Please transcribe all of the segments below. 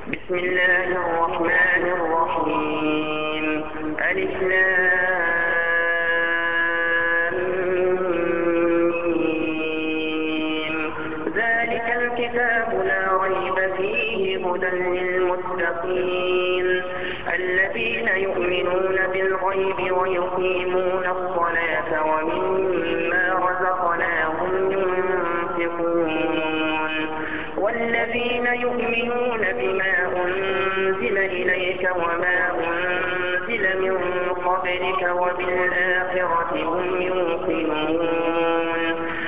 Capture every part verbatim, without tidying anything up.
بسم الله الرحمن الرحيم. ألف لام ميم. ذلك الكتاب لا ريب فيه هدى للمتقين الذين يؤمنون بالغيب ويقيمون الصلاة ومما رزقناهم ينفقون والذين يؤمنون بما أنزل إليك وما أنزل من قبلك وبالآخرة هم يوقنون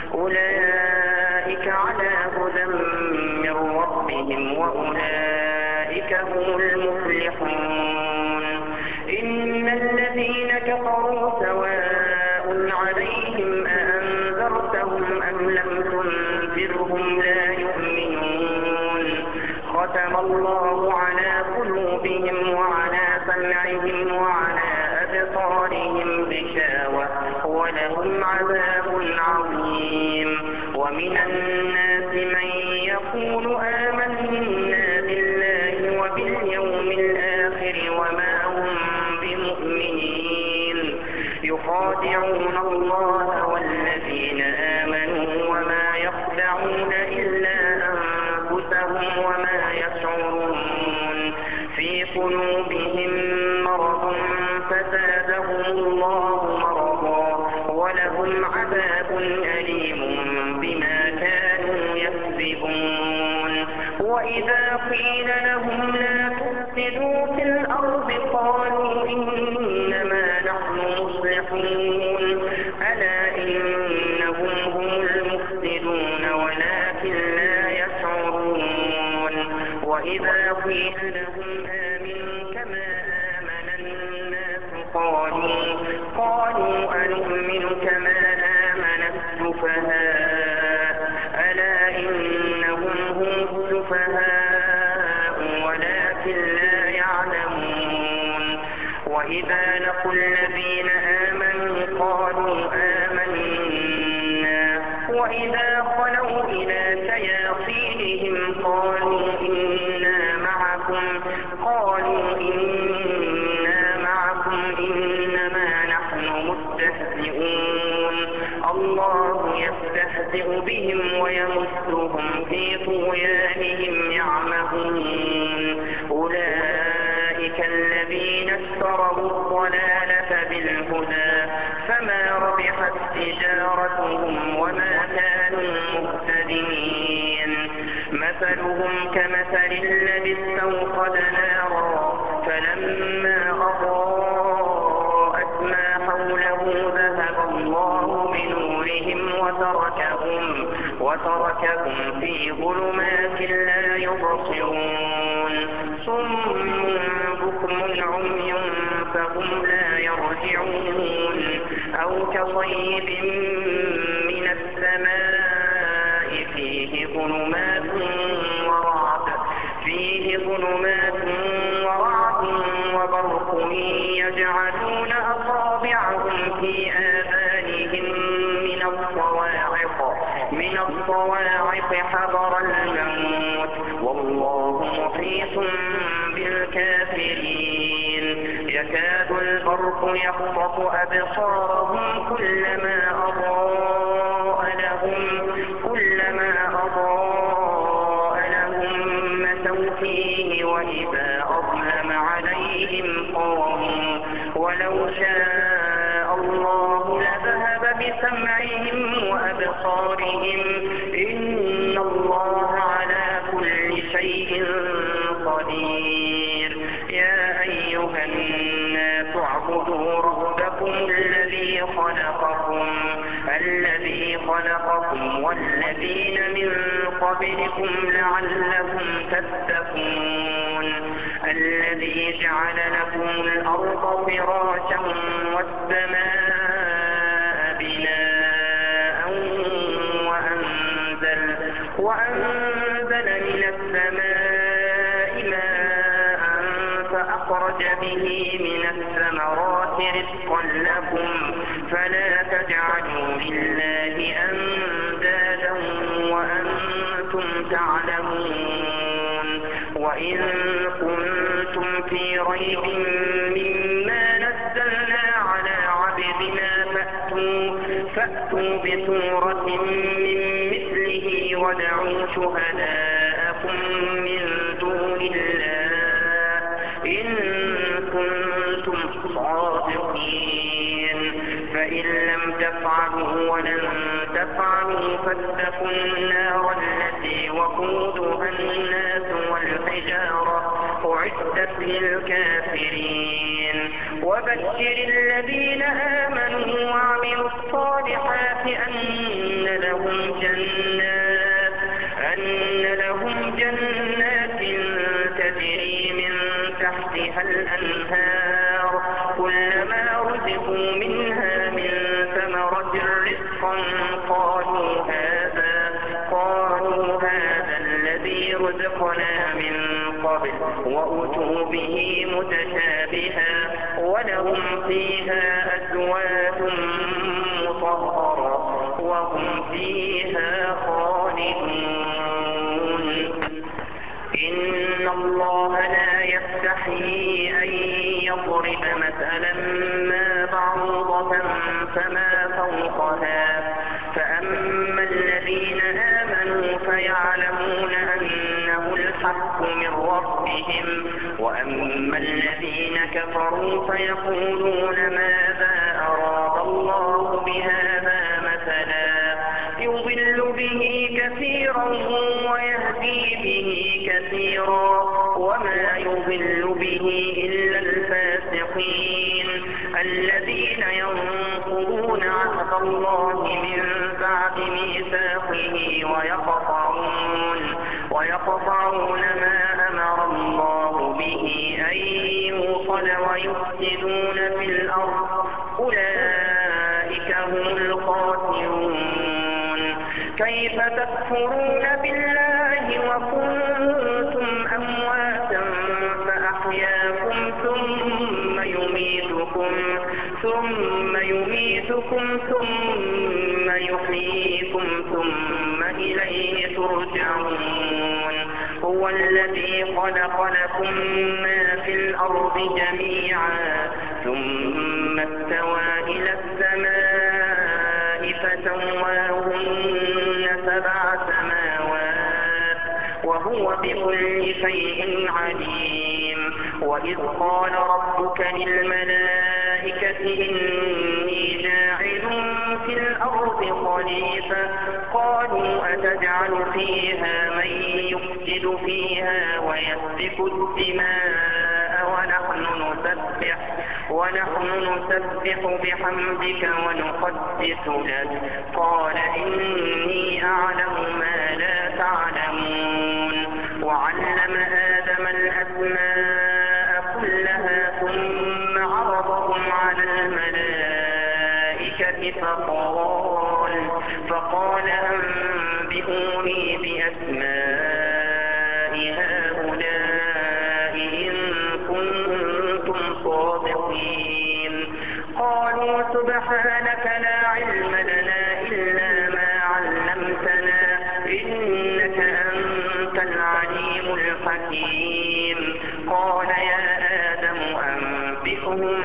أولئك على هدى من ربهم وأولئك هم المفلحون. إن الذين كفروا سواء عليهم أأنذرتهم أم لم تنذرهم لا يؤمنون ختم الله على قلوبهم وعلى سمعهم وعلى أبصارهم غشاوة ولهم عذاب عظيم. ومن الناس من يقول آمنا بالله وباليوم الآخر وما هم بمؤمنين يخادعون الله والذين آمنوا وما يخدعون إلا أنفسهم وما يشعرون في قلوبهم مرض فزادهم الله مرضا ولهم عذاب أليم بما كانوا يكذبون. وإذا قيل لهم لا تفسدوا في الأرض قالوا إنما نحن مصلحون ألا إنهم هم المفسدون ولكن لا يشعرون. وإذا قيل لهم آمنوا كما آمن الناس قالوا قالوا أنؤمن كما آمن السفهاء ألا إنهم هم السفهاء ولكن لا يعلمون. وإذا لقوا الذين آمنوا قالوا آمنا وإذا خلوا إلى شياطينهم قالوا إنا معكم قالوا إنا معكم إنما نحن مستهزئون الله يستهزئ بهم ويمسهم في طغيانهم يعمهون. أولئك الذين اشتروا الضلالة بالهدى فما ربحت تجارتهم وما كانوا مهتدين. مثلهم كمثل الذي استوقد نارا فلما أضاءت ما حوله ذهب الله بنورهم وتركهم وتركهم في ظلمات لا يبصرون صم بكم عمي فهم لا يرجعون. أو كصيب من السماء فيه ظلمات ورعد فيه ظلمات ورعد وبرق يجعلون أصابعهم في آذانهم من الصواعق من الصواعق حذر الموت والله محيط بالكافرين. يكاد البرق يخطف أبصارهم كلما أضاء لهم كلما أضاء لهم مشوا فيه وإذا أظلم عليهم قاموا ولو شاء الله لذهب بسمعهم وأبصارهم إن الله على كل شيء قدير. يا أيها الناس اعبدوا ربكم الذي خلقكم الذي خلقكم والذين من قبلكم لعلكم تتقون. الذي جعل لكم الأرض فراشا والسماء بناء وأنزل, وأنزل من السماء ماء فأخرج به من الثمرات رزقا لكم فلا تجعلوا لله أندادا وأنتم تعلمون. وإن كنتم في ريب مما نزلنا على عبدنا فأتوا, فأتوا بسورة من مثله وادعوا شهداءكم من دون الله إن كنتم صادقين فإن لم تفعلوا ولن تفعلوا فاتقوا النار التي وقودها الناس والحجارة أعدت للكافرين وبشر الذين آمنوا وعملوا الصالحات أن لهم جنات أن لهم جنات تجري من تحتها الأنهار كلما رزقوا منها من ثمرة رزقا قالوا هذا قالوا هذا الذي رزقنا من قبل وأتوا به متشابها ولهم فيها أزواج مطهرة وهم فيها خالدون إن الله لا يستحيي أن يضرب مثلا ما بعوضة فما فوقها فأما الذين آمنوا فيعلمون أنه الحق من ربهم وأما الذين كفروا فيقولون ماذا أراد الله بهذا مثلا يضل به كثيرا ويهدي به كثيرا وما يضل به إلا الفاسقين الذين ينقضون عهد الله من بعد ميثاقه ويقطعون ويقطعون ما أمر الله به أن يوصل ويفسدون في الأرض أولئك هم الخاسرون كيف تكفرون بالله وكنتم أمواتا فأحياكم ثم يميتكم ثم يميتكم ثم يحييكم ثم إليه ترجعون هو الذي خلق لكم ما في الأرض جميعا ثم استوى إلى السماء فسواهن سبع سماوات وهو بكل شيء عليم وإذ قال ربك للملائكة إني جاعل في الأرض خليفة قالوا أتجعل فيها من يفسد فيها ويسفك الدماء ونحن نسبح ونحن نسبح بحمدك ونقدس لك قال إني أعلم ما لا تعلمون وعلم آدم الأسماء كلها ثم عرضهم على الملائكة فقال فقال أنبئوني بأسماء هؤلاء إن كنتم صادقين قالوا سبحانك لا علم لنا إلا ما علمتنا إنك أنت العليم الحكيم قال يا آدم أنبئهم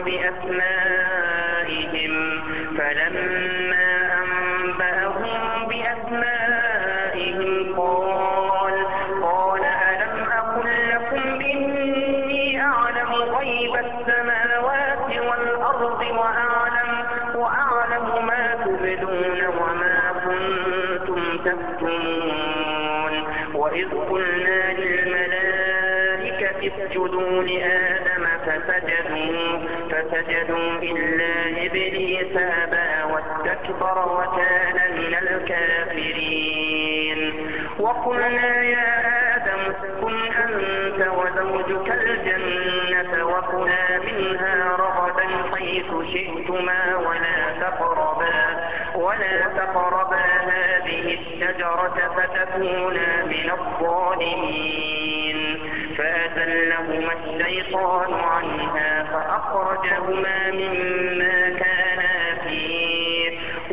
بأسمائهم فلما أنبأهم بأسمائهم قال قال ألم أقل لكم إني أعلم غيب السماوات والأرض وأعلم وأعلم ما تبدون وما كنتم تكتمون وإذ قلنا للملائكة اسجدوا لآدم فسجدوا فسجدوا إلا إبليس أبى واستكبر وكان من الكافرين وقلنا يا آدم اسكن أنت وزوجك الجنة وكلا منها رغدا حيث شئتما ولا تقربا ولا تقربا هذه الشجرة فتكونا من الظالمين فأزلهما الشيطان عنها فأخرجهما مما كانا فيه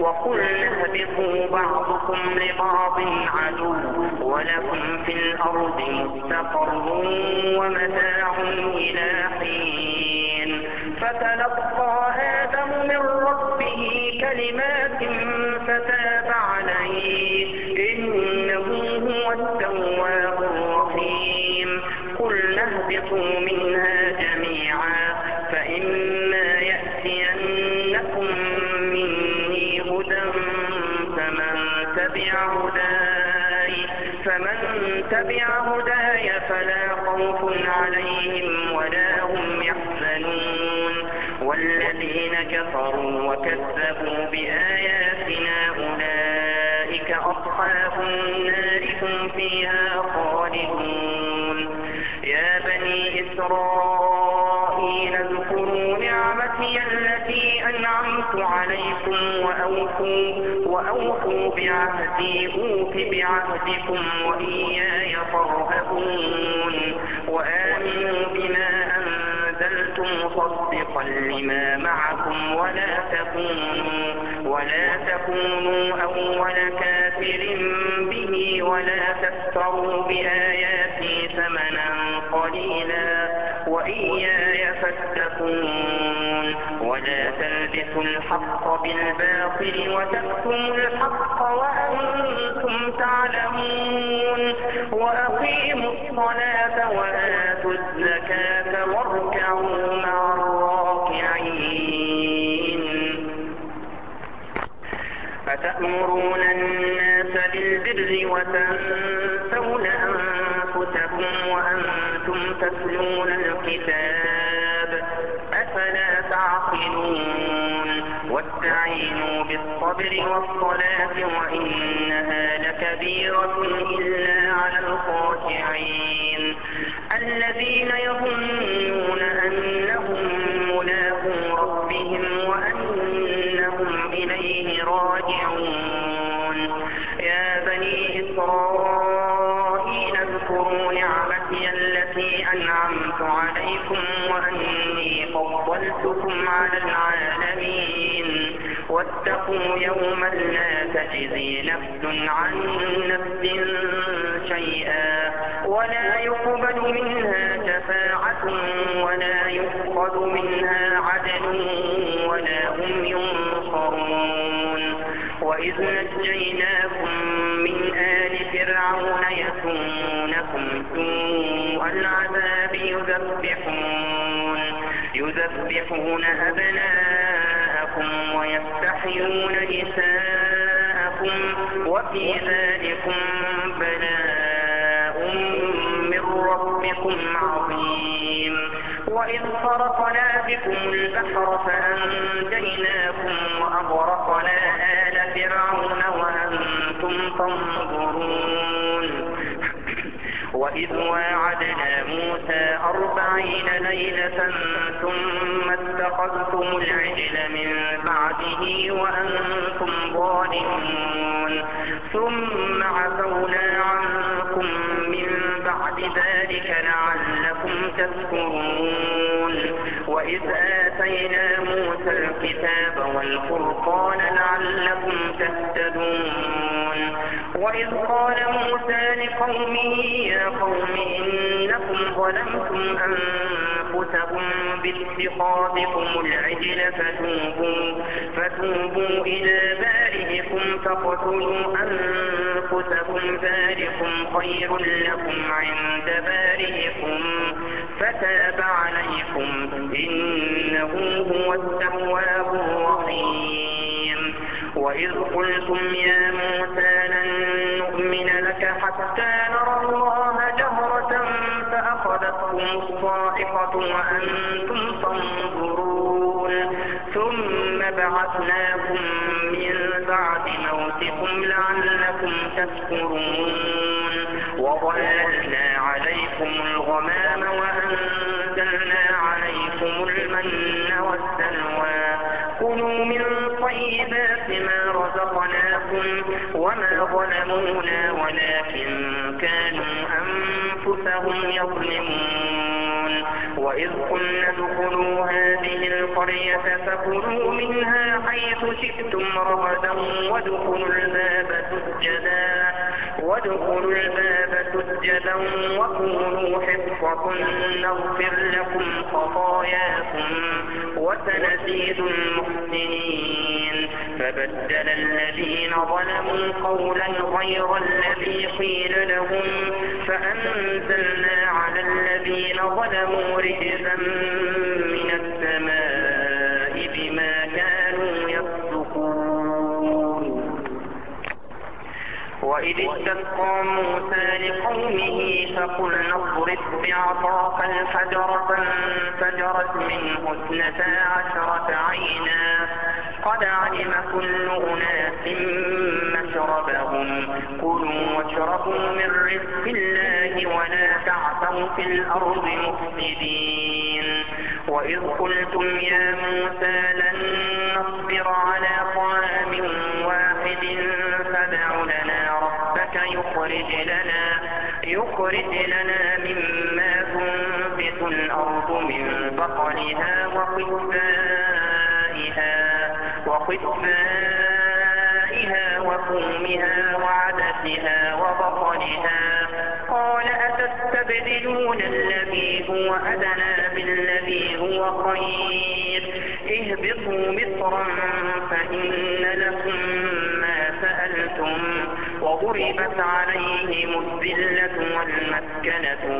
وقلنا اهبطوا بعضكم لبعض عدو ولكم في الأرض مستقر ومتاع إلى حين. فتلقى آدم من ربه كلمات فتاب عليه إنه هو التواب الرحيم. قلنا اهبطوا منها جميعا فإما يأتينكم مني هدى فمن تبع هداي فمن تبع هداي فلا خوف عليهم ولا هم يحزنون. والذين كفروا وكذبوا بآياتنا أولئك أصحاب النار هم فيها خالدون. يا بني إسرائيل اذكروا نعمتي التي أنعمت عليكم وأوفوا, وأوفوا بعهدي أوف بعهدكم وإياي فارهبون. وآمنوا بما أنزلت مصدقا لما معكم ولا تكونوا, ولا تكونوا أول كافر به ولا تشتروا بآياتي ثمنا قليلا وإياي فاتقون. ولا تلبسوا الحق بالباطل وتكتموا الحق وأنتم تعلمون. وأقيموا الصلاة وآتوا الزكاة واركعوا مع الراكعين. أتأمرون الناس بالبر وتنسون أنفسكم وأنتم تتلون الكتاب أفلا تعقلون. واستعينوا بالصبر والصلاة وإنها لكبيرة إلا على الخاشعين الذين يظنون أنهم ملاقو ربهم وأنهم إليه راجعون. يا بني إسرائيل اذكروا نعمتي التي أنعمت عليكم وأني فضلتكم على العالمين. واتقوا يوما لا تجزي نفس عن نفس شيئا ولا يقبل منها شفاعة ولا يؤخذ منها عدل ولا هم ينصرون. وإذ نجيناكم من آل فرعون يسومونكم سوء العذاب يذبحون, يذبحون أبناءكم ويستحيون نساءكم وفي ذلكم بلاء من ربكم عظيم. وإذ فرقنا بكم البحر فأنجيناكم وأغرقنا آل فرعون وأنتم تنظرون. وإذ واعدنا موسى أربعين ليلة ثم اتخذتم العجل من بعده وأنتم ظالمون. ثم عفونا عنكم من بعد ذلك لعلكم تذكرون. وإذ آتينا موسى الكتاب والفرقان لعلكم تهتدون. وإذ قال موسى لقومه يا قوم إنكم ظلمتم أنفسكم باتخاذكم العجل فتوبوا, فتوبوا إلى بارئكم فاقتلوا أنفسكم ذلكم خير لكم عند بارئكم فتاب عليكم إنه هو التواب الرحيم. وإذ قلتم يا موسى لن نؤمن لك حتى نرى الله جهرة فأخذتكم الصاعقة وأنتم تنظرون. ثم بعثناكم من بعد موتكم لعلكم تشكرون. وظللنا عليكم الغمام وأنزلنا عليكم المن والسلوى كلوا من طيبات ما رزقناكم وما ظلمونا ولكن كانوا أنفسهم يظلمون. وإذ قلنا ادخلوا هذه القرية فكلوا منها حيث شئتم رغدا وادخلوا الباب سجدا وادخلوا الباب سجدا وقولوا حطة نغفر لكم خطاياكم وسنزيد المحسنين. فبدل الذين ظلموا قولا غير الذي قيل لهم فأنزلنا على الذين ظلموا رجزا من السماء بما كانوا يفسقون. وإذ استسقى موسى لقومه فقلنا اضرب بعصاك الحجر فانفجرت منه اثنتا عشرة عينا قد علم كل أناس مشربهم كلوا واشربوا من رزق الله ولا تعثوا في الأرض مفسدين. وإذ قلتم يا موسى لن نصبر على طعام واحد فادع لنا ربك يخرج لنا يخرج لنا مما تنبت الأرض من بقلها وقثائها وقثائها وفومها وعدسها وبصلها قال أتستبدلون الذي هو أدنى بالذي هو خير اهبطوا مصرا فإن لكم ما سألتم وضربت عليهم الذلة والمسكنة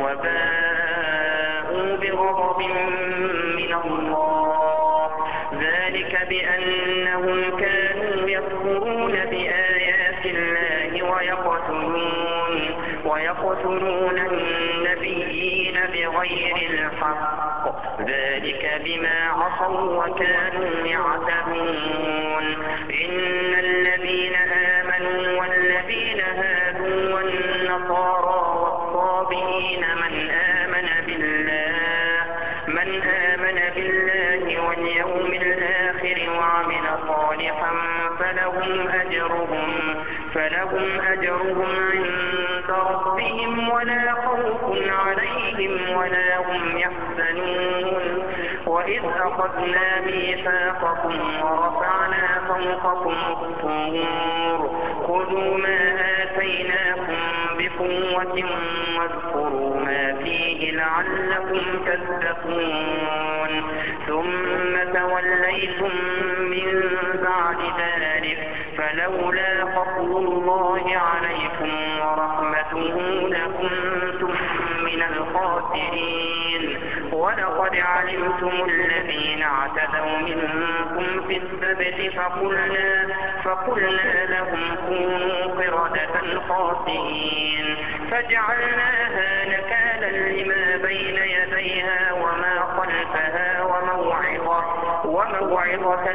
وباءوا بغضب من الله ذلك بأنهم كانوا يكفرون بآيات الله ويقتلون ويقتلون النبيين بغير الحق ذلك بما عصوا وكانوا يعتدون. إن الذين آمنوا والذين هادوا والنصارى والصابئين من آمن بالله من آمن بالله واليوم الآخر وعمل صالحا فلهم أجرهم فلهم أجرهم عند ربهم ولا خوف عليهم ولا هم يحزنون. وإذ أخذنا ميثاقكم ورفعنا فوقكم الطور خذوا ما آتيناكم بقوة واذكروا ما فيه لعلكم تتقون ثم توليتم من بعد ذلك فلولا فضل الله عليكم ورحمته لكنتم من الخاسرين. ولقد علمتم الذين اعتدوا منكم في السبت فقلنا, فقلنا لهم كونوا قردة خاسئين فجعلناها نكالا لما بين يديها وما خلفها وموعظة, وموعظة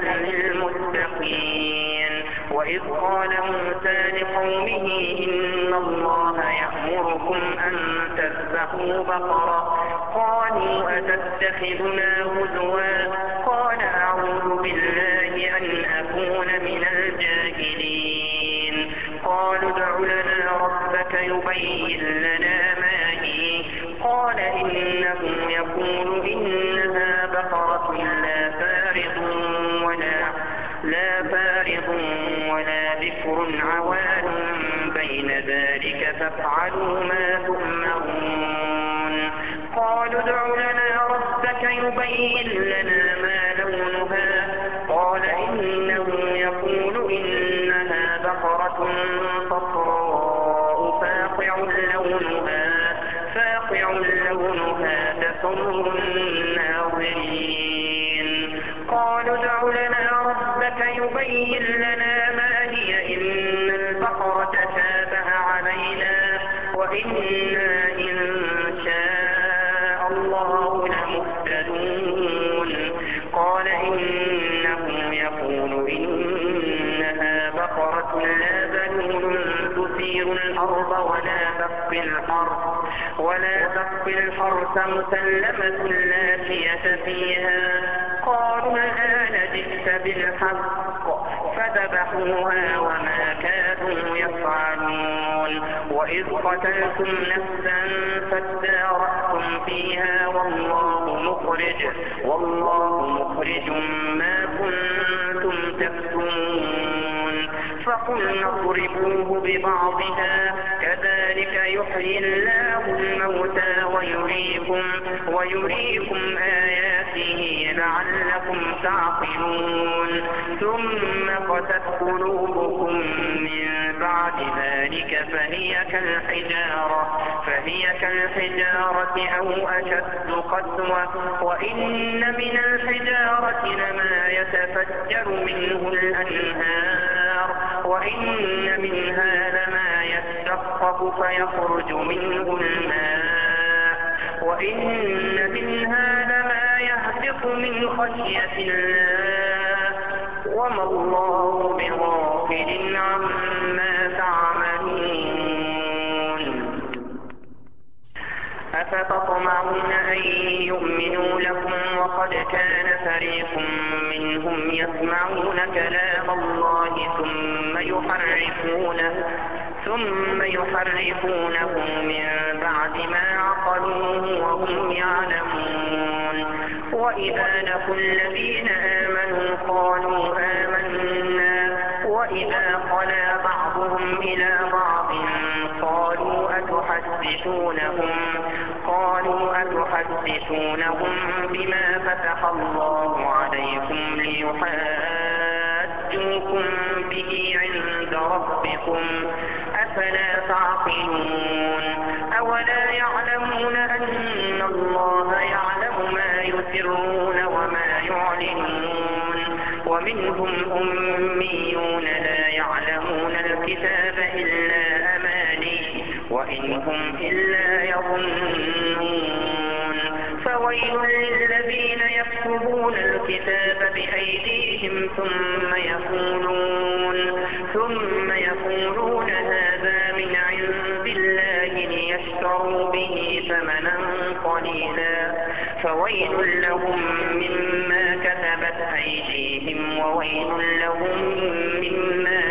للمتقين. وإذ قال موسى لقومه إن الله يأمركم أن تذبحوا بقرة قالوا أتتخذنا هزوا قال أعوذ بالله أن أكون من الجاهلين. قالوا ادع لنا ربك يبين لنا ما هي قال إنه يقول إنها بقرة لا فارض ولا لا فارض ولا بكر عوان بين ذلك فافعلوا ما تؤمرون. قالوا ادع لنا ربك يبين لنا ما لونها قال إنه يقول إنها بقرة صفراء فاقع لونها فاقع لونها تسر الناظرين. قالوا ادع لنا ربك يبين لنا ما هي إن البقرة تشابه علينا وإنا إن شاء الله لمهتدون. قال إنه يقول إنها بقرة لا ذلول تثير الأرض ولا تسقي الحرث ولا تسقي الحرث مسلمة لا شية فيها. قالوا الآن جئت بالحق فذبحوها وما كانوا يفعلون. وإذ قتلتم نفسا فادارأتم فيها والله مخرج والله مخرج ما كنتم تكتمون فقلنا اضربوه ببعضها كذلك يحيي الله الموتى ويريكم, ويريكم آياته لعلكم تعقلون ثم قست قلوبكم من بعد ذلك فهي كالحجارة, فهي كالحجارة أو أشد قسوة وإن من الحجارة لما يتفجر منه الأنهار وإن منها لما يشقق فيخرج منه الماء وإن منها لما يهبط من خشية الله وما الله بغافل عما تعملون أفتطمعون أن يؤمنوا لكم وقد كان فريق منهم يسمعون كلام الله ثم يحرفونه ثم يحرفونه من بعد ما عقلوه وهم يعلمون وإذا لقوا الذين آمنوا قالوا آمنا وإذا خلا بعضهم إلى بعض قالوا أتحدثونهم قالوا أتحدثونهم بما فتح الله عليكم ليحاجوكم به عند ربكم أفلا تعقلون أولا يعلمون أن الله يعلم ما يسرون وما يعلنون ومنهم أميون لا يعلمون الكتاب إلا أماني وإن هم إلا يظنون فويل للذين يكتبون الكتاب بأيديهم ثم يقولون ثم يقولون هذا من عند الله ليشتروا به ثمنا قليلا فويل لهم مما كتبت أيديهم وويل لهم مما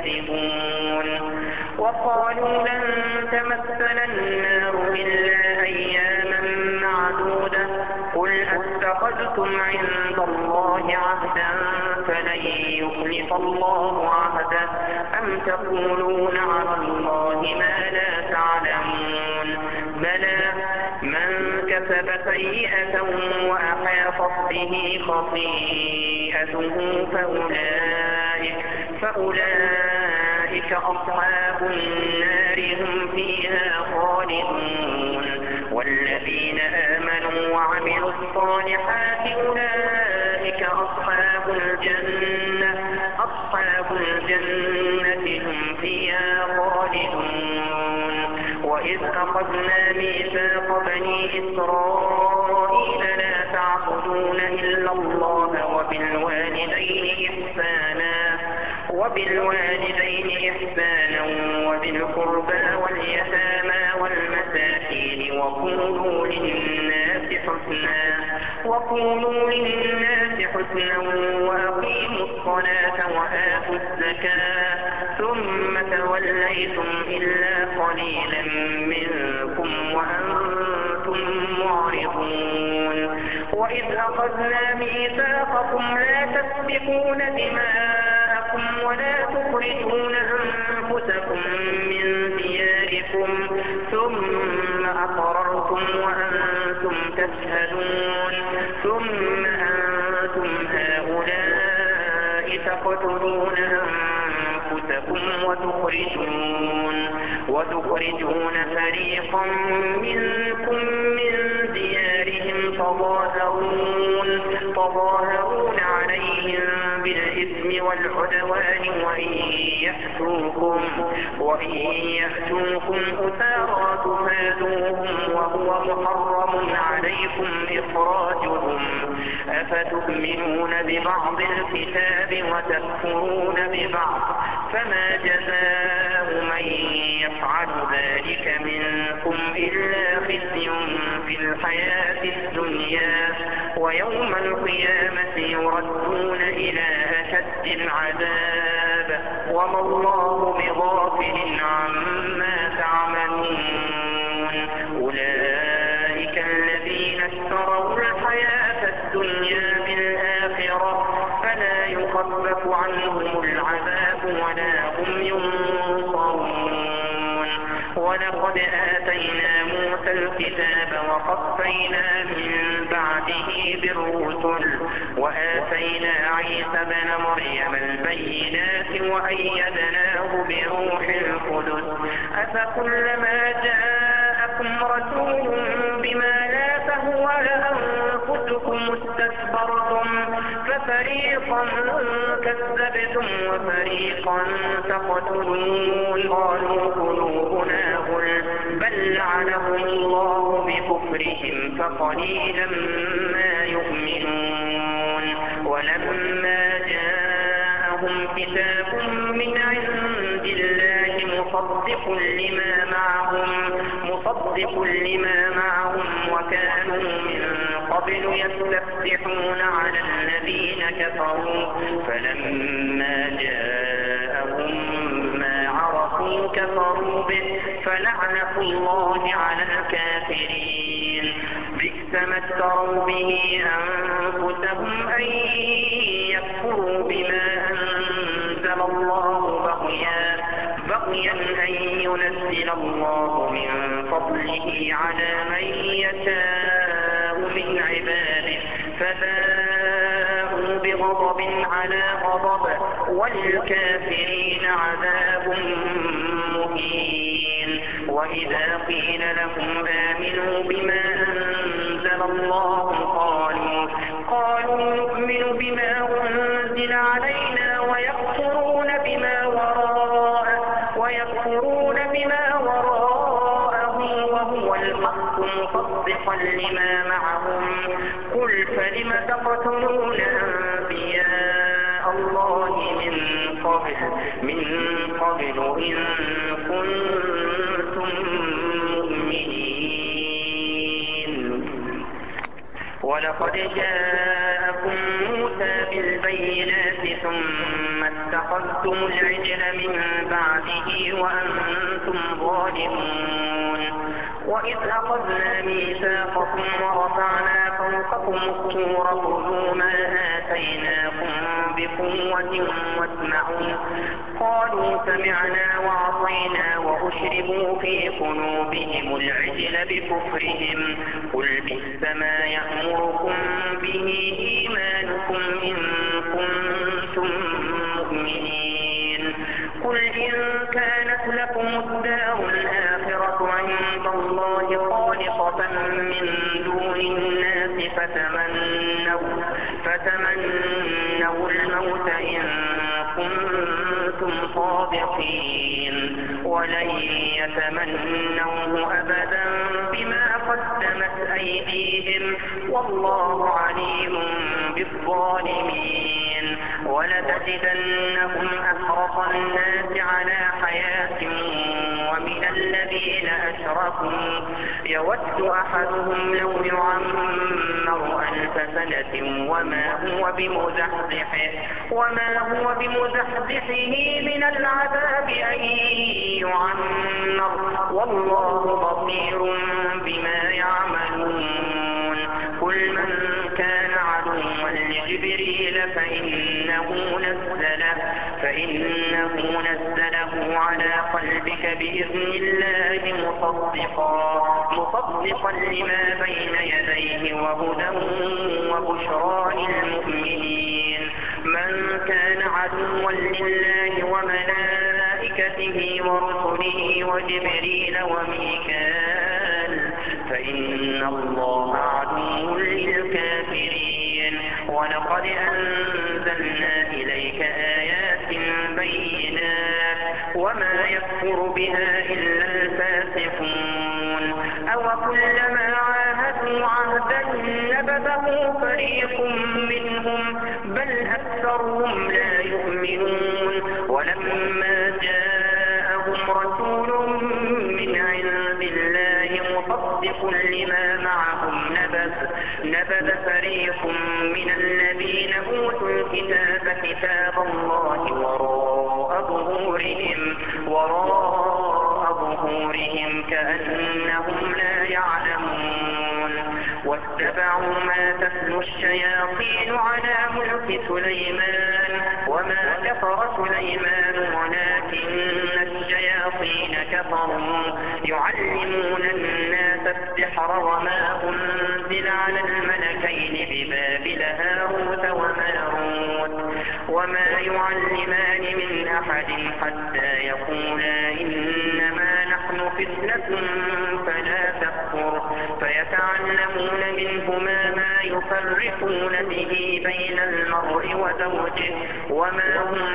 يكسبون وقالوا لن تمسنا النار إلا أياما معدودة قل أتخذتم عند الله عهدا فلن يخلف الله عهده أم تقولون على الله ما لا تعلمون بلى من كسب سيئة وأحاطت به خطيئته فأولئك, فأولئك أصحاب النار هم فيها خالدون والذين آمنوا وعملوا الصالحات أولئك أصحاب الجنة أصحاب الجنة هم فيها خالدون وإذ أخذنا ميثاق بني إسرائيل لا تعبدون إلا الله وبالوالدين إحسانا وبالوالدين إحسانا وذي القربى واليتامى والمساكين وقولوا للناس حسنا وقولوا للناس حسنا وأقيموا الصلاة وآتوا الزكاة ثم توليتم إلا قليلا منكم وأنتم معرضون وإذ أخذنا ميثاقكم لا تسفكون دماءكم ولا تخرجون أنفسكم من دياركم ثم أقررتم وأنتم تشهدون ثم أنتم هؤلاء تقتلون أنفسكم وتخرجون, وتخرجون فريقا منكم من ديارهم تظاهرون, تظاهرون عليهم بالإثم والعدوان وإن يأتوكم, وإن يأتوكم أسارى تفادوهم وهو محرم عليكم إخراجهم أفتؤمنون ببعض الكتاب وتكفرون ببعض فما جزاء من يفعل ذلك منكم إلا خزي في الحياة الدنيا ويوم القيامة يردون إلى أشد العذاب وما الله بغافل عما تعملون أولئك الذين اشتروا الحياة الحياة الدنيا بالآخرة فلا يخفف عنهم العذاب ولا هم ينصرون. ولقد آتينا موسى الكتاب وقفينا من بعده بالرسل وآتينا عيسى بن مريم البينات وأيدناه بروح القدس أفكلما جاءكم رسول بما لا تهوى أنفسكم استكبرتم ففريقا كذبتم وفريقا تقتلون قالوا قلوبنا غلف بل لعنهم الله بكفرهم فقليلا ما يؤمنون. ولما جاءهم كتاب من عند الله مصدق لما معهم مصدق لما معهم وكانوا من قبل يستفتحون على الذين كفروا فلما جاءهم ما عرفوا كفروا به فلعنة الله على الكافرين. بئس ما اشتروا به أنفسهم أن يكفروا بما أنزل الله بغيا بغيا أن ينزل الله من فضله على من يشاء من عباده فباءوا بغضب على غضب وللكافرين عذاب مهين. وإذا قيل لهم آمنوا بما أنزل الله قالوا قالوا نؤمن بما أنزل علينا ويكفرون بما وراءه ويكفرون بما وراءه وهو الحق مصدقا لما معهم قل فلم تقتلون أنبياء الله من قبل من قبل إن كنتم مؤمنين. ولقد جاءكم موسى بالبينات ثم اتخذتم العجل من بعده وأنتم ظالمون. وإذ أخذنا ميثاقكم ورفعنا فوقكم الطور خذوا ما آتيناكم بقوة واسمعوا قالوا سمعنا وعصينا وأشربوا في قلوبهم العجل بكفرهم قل بئس ما يأمركم به إيمانكم إن كنتم مؤمنين. قل إن كانت لكم الدار الآخرة عند الله خالصة من دون الناس فتمنوا فتمنوا الموت إن كنتم صادقين ولن يتمنوه أبدا بما قدمت أيديهم والله عليم بالظالمين. ولتجدنهم أحرص الناس على حياة ومن الذين أشركوا يود أحدهم لو يعمر ألف سنة وما هو بمزحزحه وما هو بمزحزحه من العذاب أن يعمر والله بصير بما يعملون. قل من كان عدوا لجبريل فإنه نزله فإنه نزله على قلبك بإذن الله مصدقا مصدقا لما بين يديه وهدى وبشرى للمؤمنين. من كان عدوا لله وملائكته ورسله وجبريل وميكال فإن الله عدو للكافرين. ولقد أنزلنا إليك آيات بينات وما يكفر بها إلا الفاسقون. أو كلما عاهدوا عهدا نبذه فريق منهم بل أكثرهم لا يؤمنون. ولما جاءهم رسول من عند الله مصدق لما معهم نبذ نبذ فريق من الذين أوتوا الكتاب كتاب الله وراء ظهورهم وراء ظهورهم كأنهم لا يعلمون. واتبعوا ما تتلو الشياطين على ملك سليمان وما كفر سليمان ولكن الشياطين كفروا يعلمون الناس السحر وما أنزل على الملكين ببابل هاروت وماروت وما يعلمان من أحد حتى يقولا إنما نحن فتنة فلا تكفر فيتعلمون منهما ما يفرقون به بين المرء وزوجه وما هم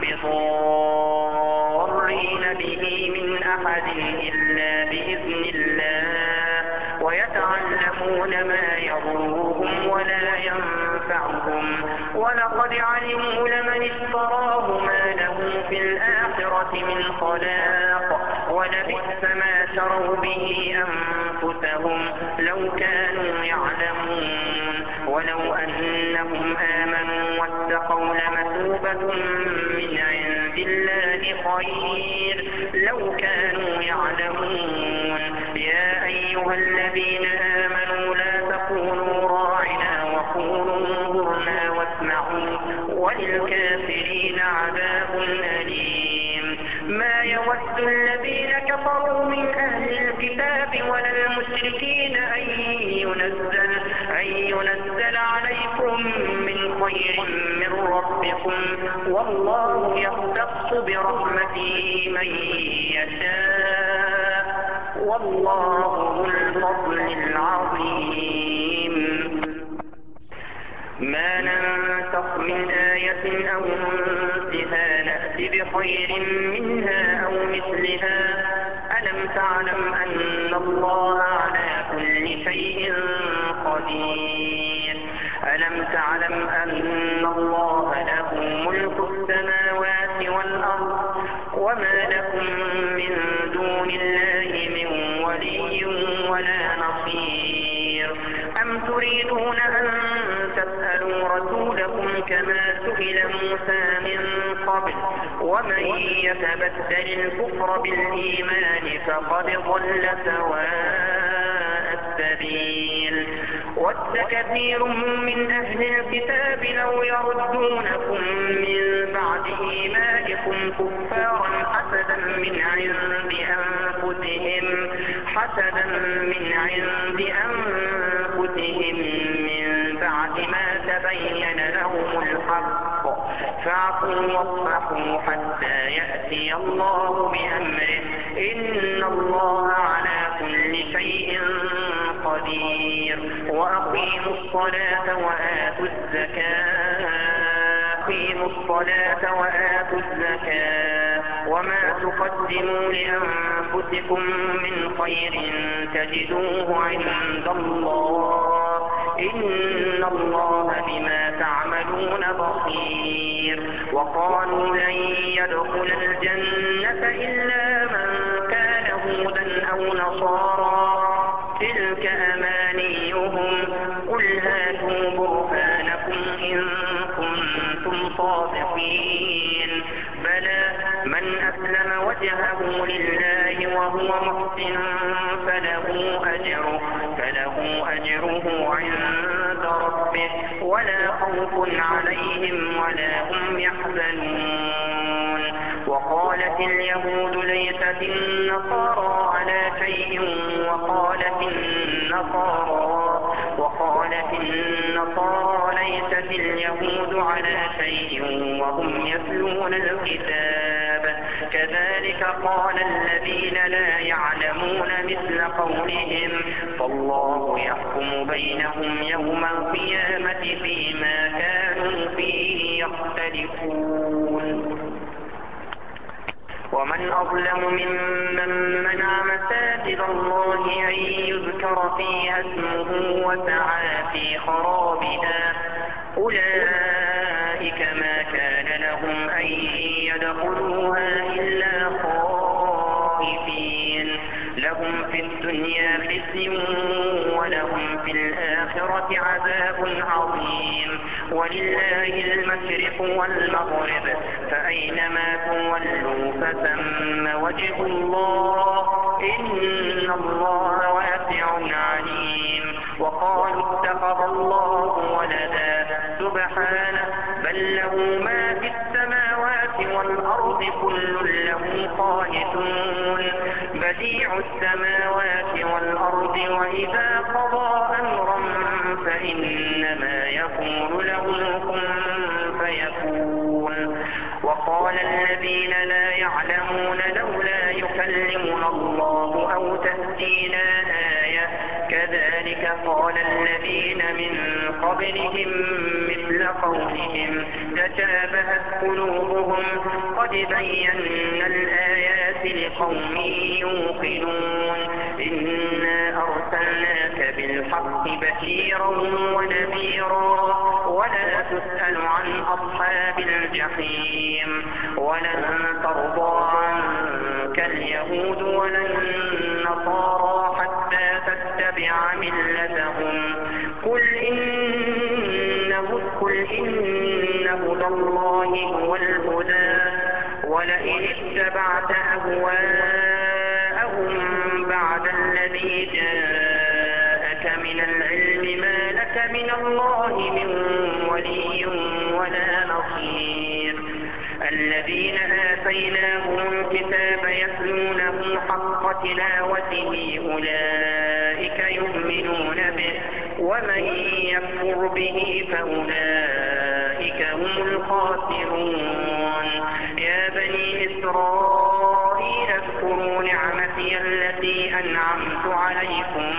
بضارين به من أحد إلا بإذن الله ويتعلمون ما يضرهم ولا ينفعهم ولقد علموا لمن اشتراه ما له في الآخرة من خلاق ولبئس ما شروا به أنفسهم لو كانوا يعلمون ولو أنهم آمنوا واتقوا لمثوبة من عند الله خير لو كانوا يعلمون يا أيها الذين آمنوا لا تقولوا راعنا وقولوا انظرنا واسمعوا وللكافرين عذاب أليم ما يود الذين كفروا من أهل الكتاب ولا المشركين أن ينزل, أن ينزل عليكم من خير من ربكم والله يختص برحمته من يشاء والله ذو الفضل العظيم ما ننسخ من آية أو ننسها نأتي بخير منها أو مثلها ألم تعلم أن الله على كل شيء قدير ألم تعلم أن الله له ملك السماوات والأرض وما لكم من دون الله من ولي ولا نصير أم تريدون أن تسألوا رسولكم كما سئل موسى من قبل ومن يتبدل الكفر بالإيمان فقد ضل سواء السبيل ود كثير من أهل الكتاب لو يردونكم من بعد إيمانكم كفارا حسدا من عند أنفسهم حسدا من عند أنفسهم من بعد ما تبين لهم الحق فاعفوا واصفحوا حتى يأتي الله بأمره إن الله على كل شيء قدير وأقيموا الصلاة وآتوا الزكاة أقيموا الصلاة وآتوا الزكاة وما تقدموا لأنفسكم من خير تجدوه عند الله إن الله بما تعملون بصير وقالوا لن يدخل الجنة إلا من كان هودا أو نصارى تلك أمانيهم قل هاتوا برهانكم إن كنتم صادقين بلى من أسلم وجهه لله وهو محسن فله أجره فله أجره عند ربه ولا خوف عليهم ولا هم يحزنون وقالت اليهود ليست النصارى على شيء وقالت النصارى وقالت النصارى ليست اليهود على شيء وهم يتلون الكتاب كذلك قال الذين لا يعلمون مثل قولهم فالله يحكم بينهم يوم القيامة فيما كانوا فيه يختلفون ومن أظلم ممن منع مساجد الله أن يذكر فيها اسمه وسعى في خرابها أولئك ما كان لهم أن يدخلوها إلا خائفين لهم في الدنيا خزي ولهم في الآخرة عذاب عظيم ولله المشرق والمغرب فأينما تولوا فثم وجه الله إن الله واسع عليم وقالوا اتخذ الله ولدا سبحانه بل له ما في السماوات والأرض كل له قانتون بديع السماوات والأرض وإذا قضى أمرا فإنما يقول له كن فيكون. وقال الذين لا يعلمون لولا يكلمنا الله أو تأتينا آية كذلك قال الذين من قبلهم مثل قولهم تشابهت قلوبهم قد بينا الآيات لقوم يوقنون إنا أرسلناك بالحق بشيرا ونذيرا ولا تسأل عن أصحاب الجحيم ولن ترضى عنك اليهود ولا النصارى حتى تتبع ملتهم قل إنه قل إن هدى الله هو الهدى ولئن اتبعت أهواءهم بعد الذي جاءك من العلم ما لك من الله من ولي ولا نصير. الذين آتيناهم الكتاب يتلونه حق تلاوته أولئك يؤمنون به ومن يكفر به فأولئك هم الخاسرون. يا بني إسرائيل اذكروا نعمتي التي أنعمت عليكم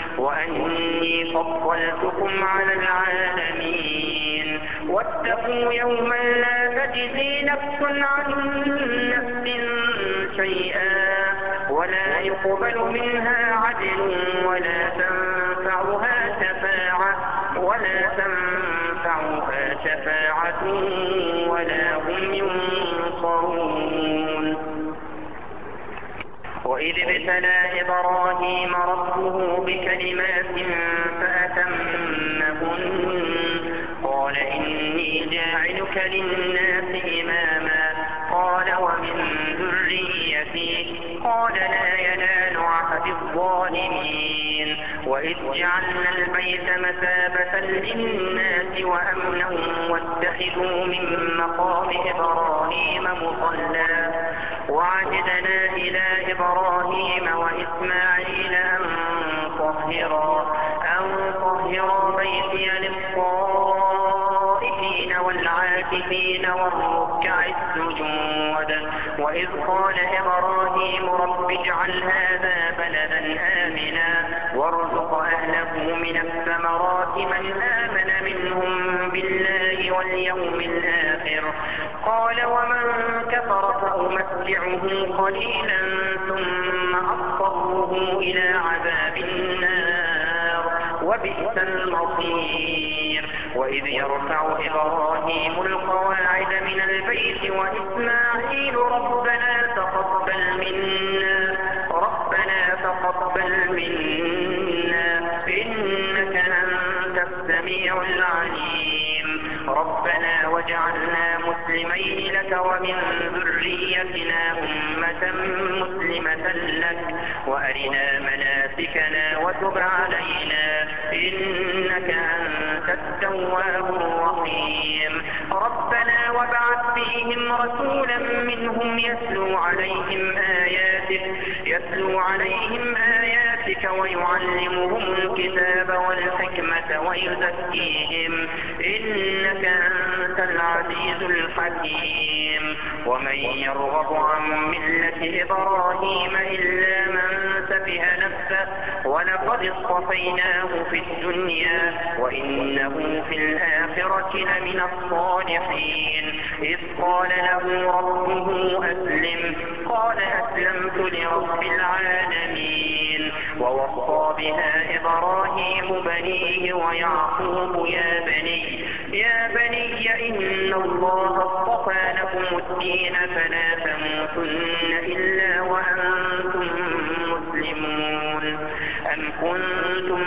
وأني فضلتكم على العالمين واتقوا يوما لا تجزي نفس عن نفس شيئا ولا يقبل منها عدل ولا تنفعها شفاعة ولا تنفعها شفاعة ولا هم ينصرون. وإذ ابتلى إبراهيم ربه بكلمات فأتمهن قال إني جاعلك للناس إماما قال ومن ذريتي قال لا ينال عهد الظالمين. وإذ جعلنا البيت مثابة للناس وأمنا واتخذوا من مقام إبراهيم مصلى وعهدنا إلى إبراهيم وإسماعيل أن طهرا أن طهرا بيتي للطائفين والعاكفين والركع السجود. وإذ قال إبراهيم رب اجعل هذا بلدا آمنا وارزق أهله من الثمرات من آمن منهم بالله واليوم الآخر قال ومن كفر فأمتعه قليلا ثم أضطره إلى عذاب النار وبئس المصير. وإذ يرفع إبراهيم القواعد من البيت وإسماعيل ربنا تقبل منا ربنا تقبل منا إنك أنت السميع العليم ربنا واجعلنا مسلمين لك ومن ذريتنا أمة مسلمة لك وأرنا مناسكنا وتب علينا إنك أنت التواب الرحيم. ربنا وابعث فيهم رسولا منهم يتلو عليهم آياتك يتلو عليهم آياتك ويعلمهم الكتاب والحكمة ويزكيهم إنك أنت العزيز الحكيم. ومن يرغب عن ملة إبراهيم إلا من سفه نفسه ولقد اصطفيناه في الدنيا وإنه في الآخرة لمن الصالحين. إذ قال له ربه أسلم قال أسلمت لرب العالمين. ووصى بها إبراهيم بنيه ويعقوب يا بني يا بني إن الله اصطفى لكم الدين فلا تموتن إلا وأنتم مسلمون. أم كنتم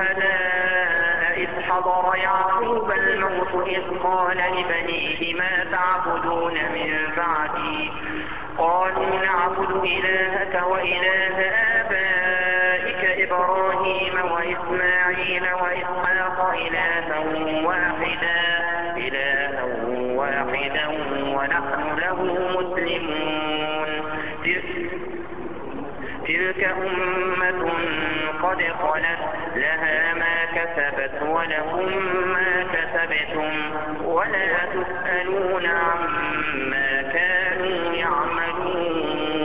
شهداء إذ حضر يعقوب الموت إذ قال لبنيه ما تعبدون من بعدي قالوا نعبد إلهك وإله آبائك إبراهيم وإسماعيل وإسحاق إلها واحدا إلها واحدا ونحن له مسلمون تلك أمة قد خلت لها ما كسبت ولكم ما كسبتم ولا تسألون عما كانوا يعملون.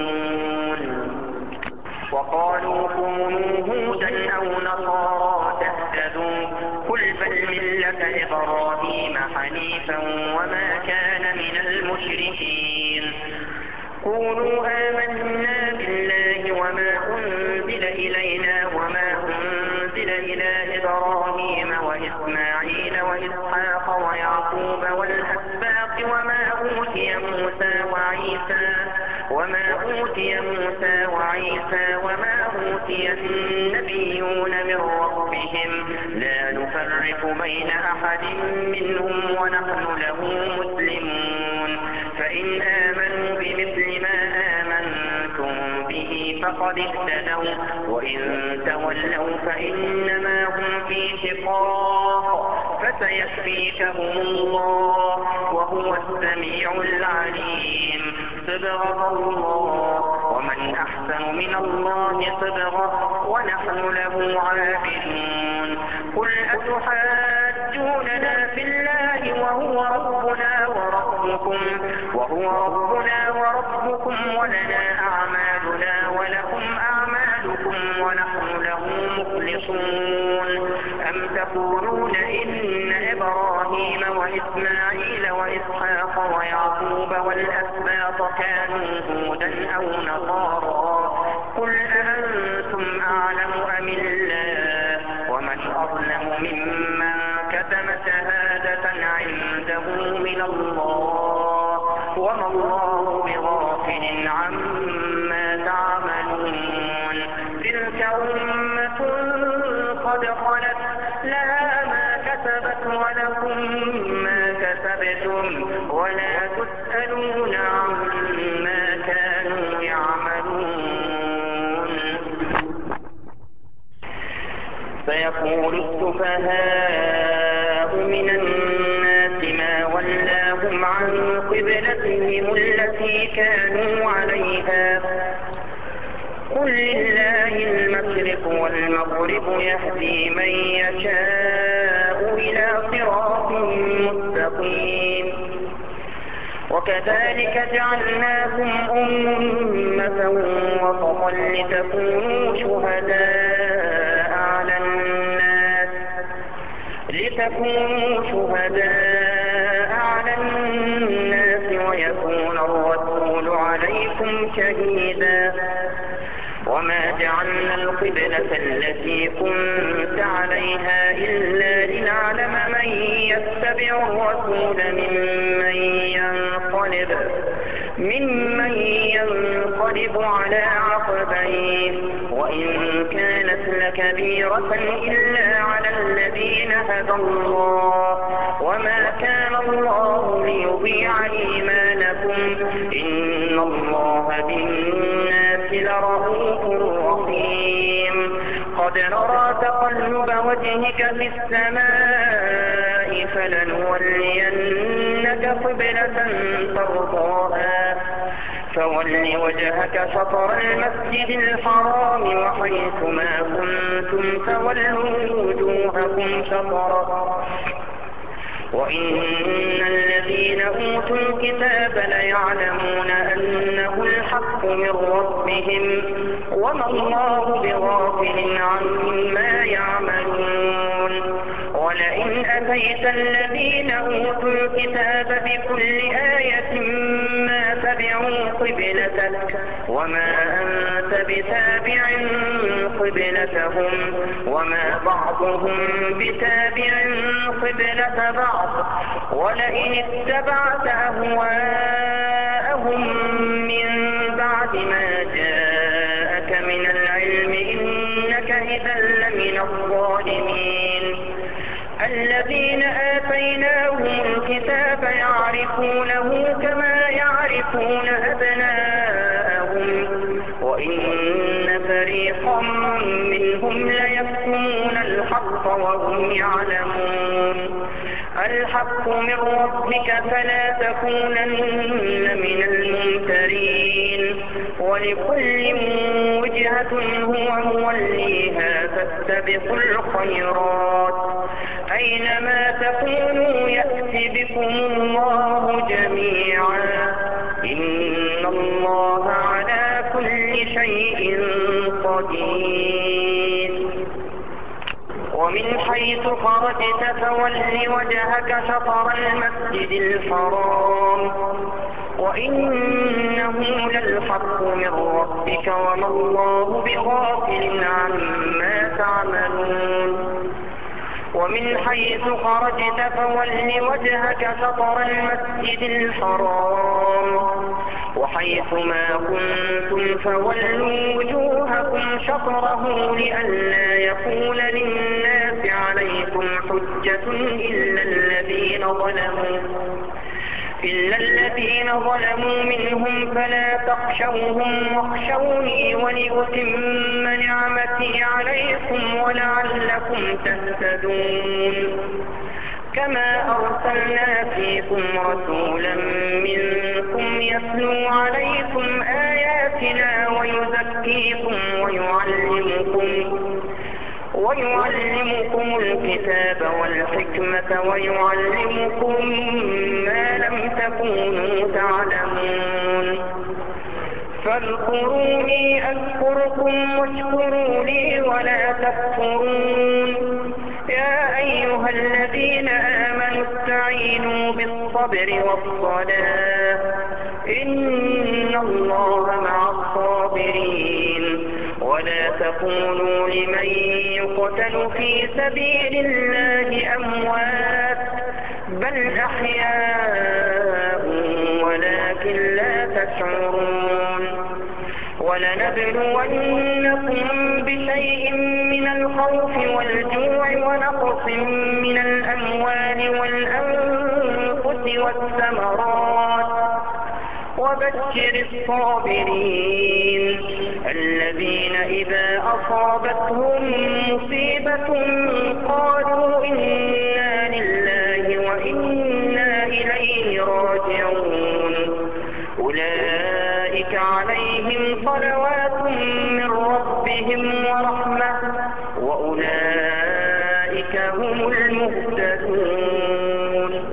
وقالوا كونوا هودا أو نصارى تهتدوا قل بل ملة إبراهيم حنيفا وما كان من المشركين. قولوا آمنا بالله وما أنزل إلينا وما أنزل إلى إبراهيم وإسماعيل وإسحاق ويعقوب والأسباط وما أوتي موسى وعيسى وما أوتي موسى وعيسى وما أوتي النبيون من ربهم لا نفرق بين أحد منهم ونحن له مسلمون. فإن آمنوا بمثل ما آمنتم به فقد اهتدوا وإن تولوا فإنما هم في شقاق فسيكفيكهم الله وهو السميع العليم. صبغ الله ومن أحسن من الله صبغة ونحن له عابدون. قل أتحاجوننا في الله وهو ربنا وربكم وهو ربنا وربكم ولنا أعمالنا ولكم أعمالكم ونحن له مخلصون. أم تقولون إن إبراهيم وإسماعيل وإسحاق ويعقوب والأسباط كانوا هودا أو نصارى قل أأنتم أعلم أم الله ومن أظلم ممن كتم شهادة عنده من الله وما الله بغافل عما تعملون. تلك أمة قد خلت لها ما كسبت ولكم ما كسبتم ولا تسألون عما كانوا يعملون. فيقول السفهاء من الناس ما ولاهم عن قبلتهم التي كانوا عليها قل لله المشرق والمغرب يهدي من يشاء إلى صراط مستقيم. وكذلك جعلناكم أمة وسطا لتكونوا شهداء على الناس لتكونوا شهداء على الناس ويكون الرسول عليكم شهيدا. وما جعلنا القبلة التي كنت عليها إلا لنعلم من يتبع الرسول ممن ينقلب ممن ينقلب على عقبيه وإن كانت لكبيرة إلا على الذين هدى الله وما كان الله ليضيع إيمانكم إن الله بالناس لرؤوف رحيم. قد نرى تقلب وجهك في السماء فلنولينك قبلة ترضاها فول وجهك شطر المسجد الحرام وحيث ما كنتم فولوا وجوهكم شطره وإن الذين أوتوا الكتاب ليعلمون أنه الحق من ربهم وما الله بغافل عما يعملون. ولئن أتيت الذين أوتوا الكتاب بكل آية ما تبعوا قبلتك وما أنت بتابع قبلتهم وما بعضهم بتابع قبلة بعض ولئن اتبعت أهواءهم من بعد ما جاءك من العلم إنك إذا لمن الظالمين. الذين آتيناهم الكتاب يعرفونه كما يعرفون أبناءهم وإن فريقا من منهم ليكتمون الحق وهم يعلمون. الحق من ربك فلا تكونن من الممترين. ولكل وجهة هو موليها فاستبقوا الخيرات أينما تكونوا يأتي بكم الله جميعا إن الله على كل شيء قدير. ومن حيث خرجت فول وجهك شطر المسجد الحرام وإنه للحق من ربك وما الله بغافل عما تعملون. ومن حيث خرجت فول وجهك شطر المسجد الحرام وحيث ما كنتم فولوا وجوهكم شطره لئلا يكون للناس عليكم حجة إلا الذين ظلموا إلا الذين ظلموا منهم فلا تخشوهم واخشوني ولأتم نعمتي عليكم ولعلكم تهتدون. كما أرسلنا فيكم رسولا منكم يتلو عليكم آياتنا ويزكيكم ويعلمكم ويعلمكم الكتاب والحكمة ويعلمكم ما لم تكونوا تعلمون. فاذكروني أذكركم واشكروا لي ولا تكفرون. يا أيها الذين آمنوا استعينوا بالصبر والصلاة إن الله مع الصابرين. ولا تقولوا لمن يقتل في سبيل الله أموات بل أحياء ولكن لا تشعرون. ولنبلونكم بشيء من الخوف والجوع ونقص من الأموال والأنفس والثمرات وبشر الصابرين الذين إذا أصابتهم مصيبة قالوا إنا لله وإنا إليه راجعون. أولئك عليهم صلوات من ربهم ورحمة وأولئك هم المهتدون.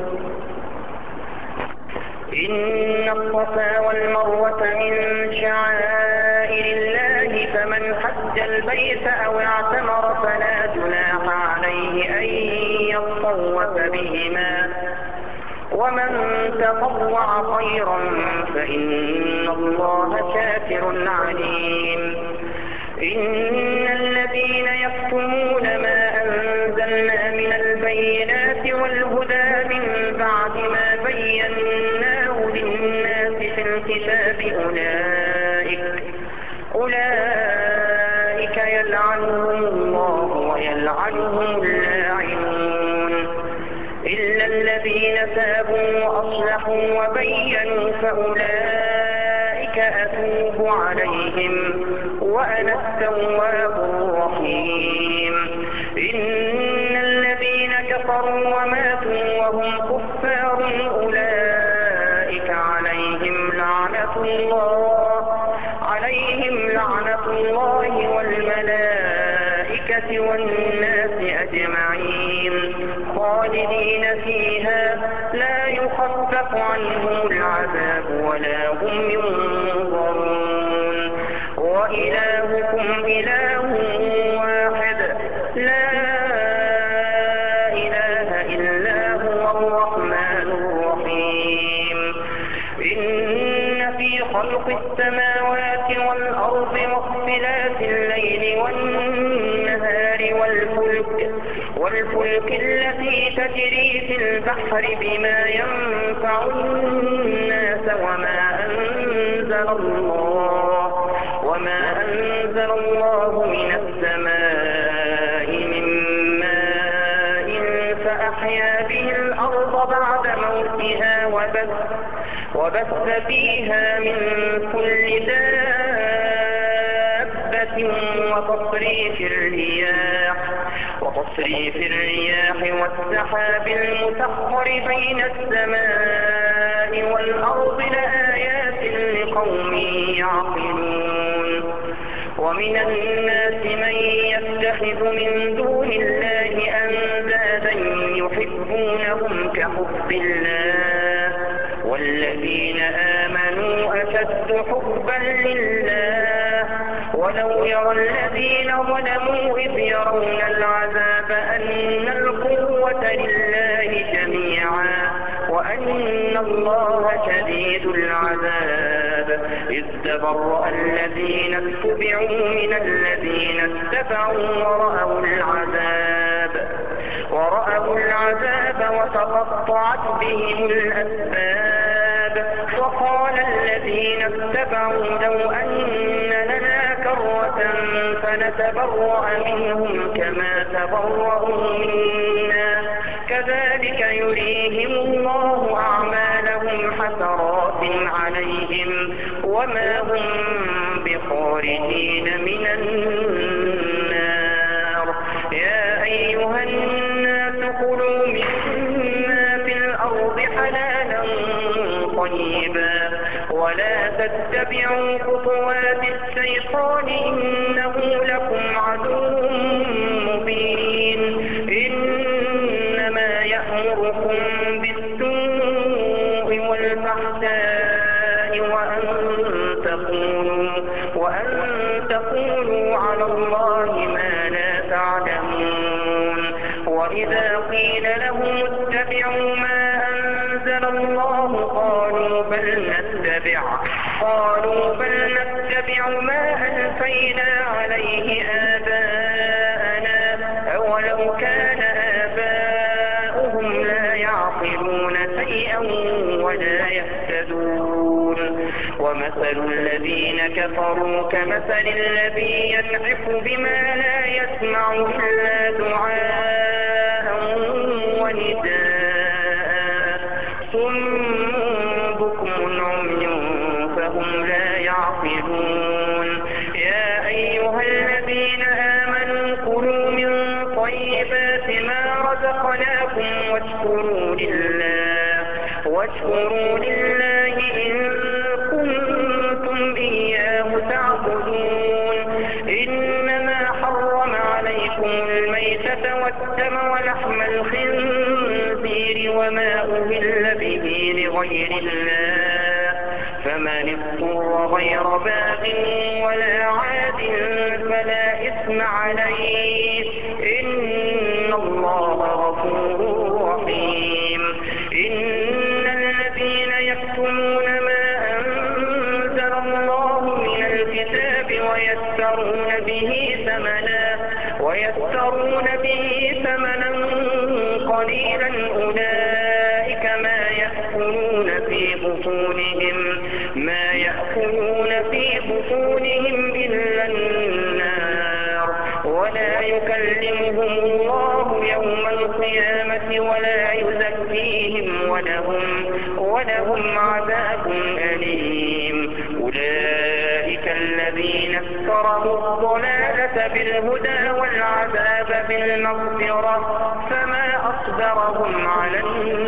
إن الصفا والمروة من شعائر الله فمن حج البيت أو اعتمر فلا جناح عليه أن يطوف بهما ومن تطوع خيرا فإن الله شاكر عليم. إن الذين يكتمون ما أنزلنا من البينات والهدى من بعد ما بيناه للناس في الكتاب أولئك أولئك يلعنهم الله ويلعنهم اللاعنون إلا الذين تابوا وأصلحوا وبينوا فأولئك أتوب عليهم وأنا التواب الرحيم. إن الذين كفروا وماتوا وهم كفار أولئك عليهم لعنة الله عليهم لعنة الله والملائكة والناس أجمعين خالدين فيها لا يخفف عنهم العذاب ولا هم ينظرون. وإلهكم إله واحد لا إله إلا هو الرحمن الرحيم. إن في خلق السماوات والأرض واختلاف الليل والنهار والفلك والفلك التي تجري في البحر بما ينفع الناس وما أنزل الله وما أنزل الله من السماء من ماء فأحيا به الأرض بعد موتها وبث, وبث فيها من كل دابة دابة وتصريف الرياح وتصريف الرياح والسحاب المسخر بين السماء والأرض لآيات لقوم يعقلون. ومن الناس من يتخذ من دون الله أندادا يحبونهم كحب الله والذين آمنوا أشد حبا لله ولو يرى الذين ظلموا إذ يرون العذاب أن القوة لله جميعا وأن الله شديد العذاب إذ تبرأ الذين اتبعوا من الذين اتبعوا ورأوا العذاب ورأوا العذاب وتقطعت بهم الأسباب وقال الذين اتبعوا لو أن لنا كرة فنتبرأ منهم كما تبرأوا منا كذلك يريهم الله أعمالهم حسرات عليهم وما هم بخارجين من النار. يا أيها الناس كلوا مما في الأرض حلالا طيبا ولا تتبعوا خطوات الشيطان إنه لكم عدو مبين. إنما يأمركم بالسوء والفحشاء وأن تقولوا وأن تقولوا على الله ما لا تعلمون. وإذا قيل لهم اتبعوا ما أنزل الله قالوا بل نتبع قالوا بل نتبع ما ألفينا عليه آباءنا أولو كان آباؤهم لا يعقلون شيئا ولا يهتدون. ومثل الذين كفروا كمثل الذي ينعق بما لا يسمع إلا دعاء ونداء صم بكم عمي فهم لا يعقلون. يا أيها الذين آمنوا كلوا من طيبات ما رزقناكم واشكروا لله واشكروا لله إن كنتم إياه تعبدون. إنما حرم عليكم الميتة والدم ولحم الخنزير وما أهل به لغير الله فمن اضطر غير باغ ولا عاد فلا إثم عليه إن الله غفور رحيم. إن الذين يكتمون ما أنزل الله من الكتاب ويشترون به ثمنا ويشترون به ثمنا قليلا أولئك ما يأكلون في بطونهم ما يأكلون في بطونهم إلا النار ولا يكلمهم الله يوم القيامة ولا يزكيهم ولهم ولهم عذاب أليم. أولئك الذين اشتروا الضلالة بالهدى والعذاب بالمغفرة فما أصبرهم على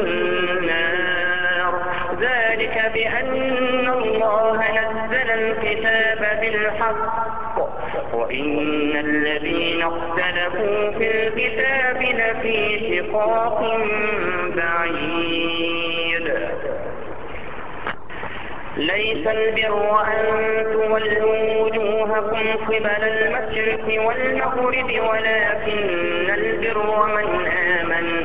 النار. ذلك بأن الله نزل الكتاب بالحق وإن الذين اختلفوا في الكتاب لفي شقاق بعيد. ليس البر أن تولوا وجوهكم قبل المشرق والمغرب ولكن البر من آمن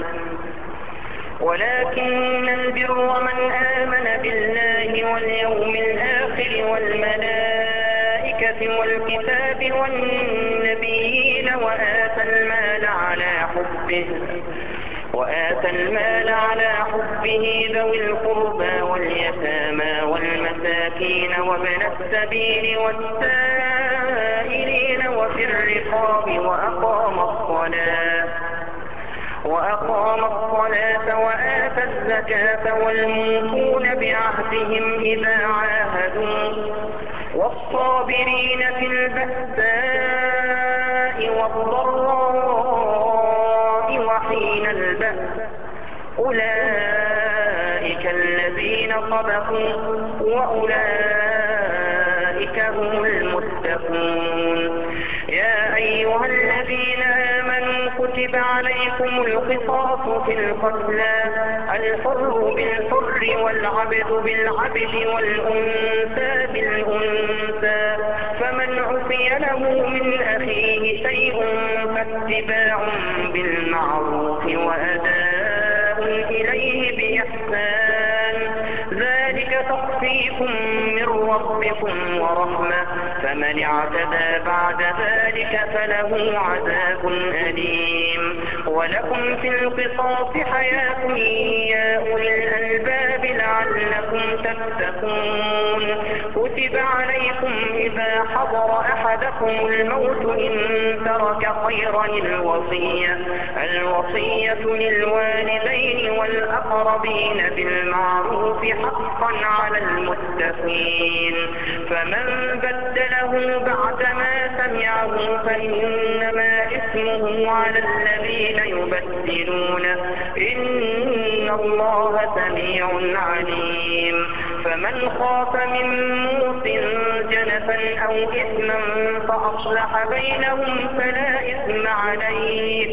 ولكن البر من آمن بالله واليوم الآخر والملائكة والكتاب والنبيين وآتى المال على حبه وآتى المال على حبه ذوي القربى واليتامى والمساكين وابن السبيل والسائلين وفي الرقاب وأقام الصلاة وأقام الصلاة وآتى الزكاة والموفون بعهدهم إذا عاهدوا والصابرين في البأساء والضراء وحين البأس أولئك الذين صدقوا وأولئك هم المتقون. يا أيها الذين آمنوا كتب عليكم القصاص في القتلى الحر بالحر والعبد بالعبد والأنثى بالأنثى فمن عفي له من أخيه شيء فاتباع بالمعروف وأداء إليه بإحسان ذلك تخفيف من ربكم ورحمة فمن اعتدى بعد ذلك فله عذاب أليم. ولكم في القصاص حياة يا أولي الألباب لعلكم تتقون. كتب عليكم إذا حضر أحدكم الموت إن ترك خيرا الوصية الوصية للوالدين والأقربين بالمعروف حقا على المتقين. فمن بدله بعدما سمعه فإنما إثمه على الذين يبدلونه إن الله سميع عليم. فمن خاف من موص جنفا أو إثما فأصلح بينهم فلا إثم عليه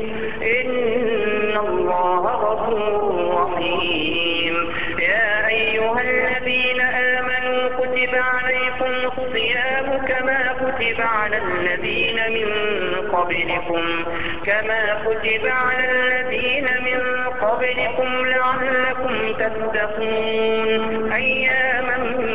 إن الله غفور رحيم. يا أيها الذين آمنوا كتب عليكم الصيام كما كتب على الذين من قبلكم كما كتب على الذين من قبلكم لعلكم تتقون أياما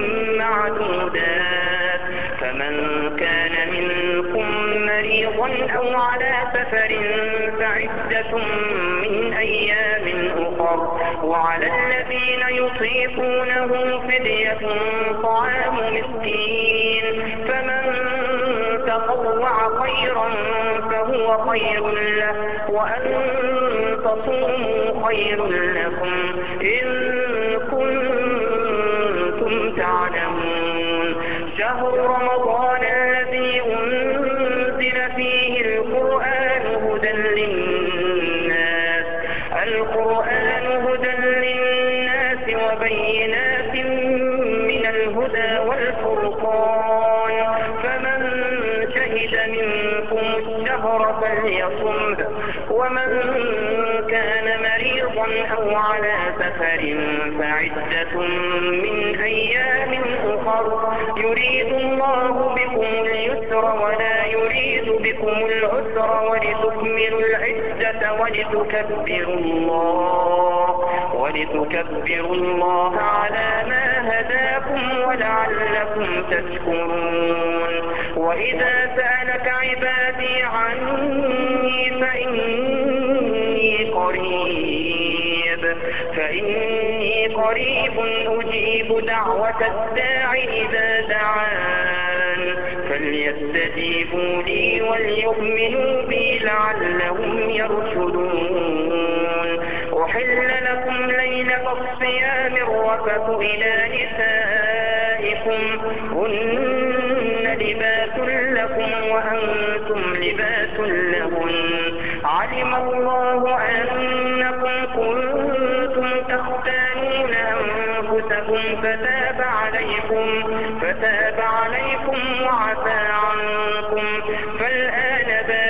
معدودات. فمن كان منكم مريضا أو على سفر فعدة من أيام أخر وعلى الذين يطيقونه فدية طعام مسكين فمن تطوع خيرا فهو خير له وأن تصوموا خير لكم إن كنتم تعلمون. شهر رمضان الذي أنزل فيه القرآن هدى للناس القرآن هدى للناس وبينات من الهدى والفرقان فمن شهد منكم الشهر فليصمه ومن كان مريضا أو على سفر فعدة من أيام أخر يريد الله بكم اليسر ولا يريد بكم العسر ولتكملوا العدة ولتكبروا الله ولتكبروا الله على ما هداكم ولعلكم تشكرون. وإذا سألك عبادي عني فإني قريب فإني قريب أجيب دعوة الداع إذا دعان فليستجيبوا لي وليؤمنوا بي لعلهم يرشدون. أحل لكم ليلة الصيام الرفث إلى نسائكم هن لباس لكم وأنتم لباس لهن علم الله أنكم كنتم تختانون أنفسكم فتاب عليكم فتاب عليكم وعفى عنكم فالآن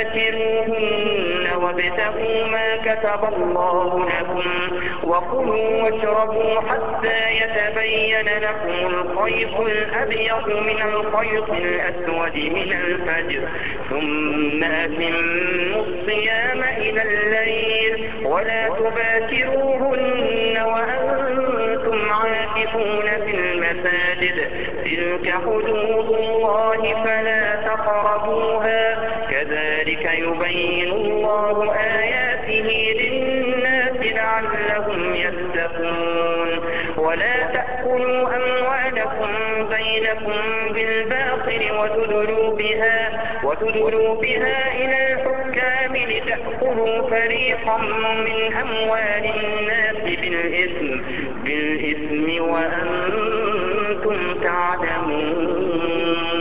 باشروهن وابتغوا ما كتب الله لكم وكلوا واشربوا حتى يتبين لكم الخيط الأبيض من الخيط الأسود من الفجر ثم أتموا الصيام إلى الليل ولا تباشروهن وأنتم عاكفون في المساجد تلك حدود الله فلا تقربوها كذلك يبين الله آياته للناس لعلهم يتقون. ولا تأكلوا أموالكم بينكم بالباطل وتدلوا بها وتدلوا بها إلى الحكام لتأكلوا فريقا من أموال الناس بالإثم بالإثم وأنتم تعلمون.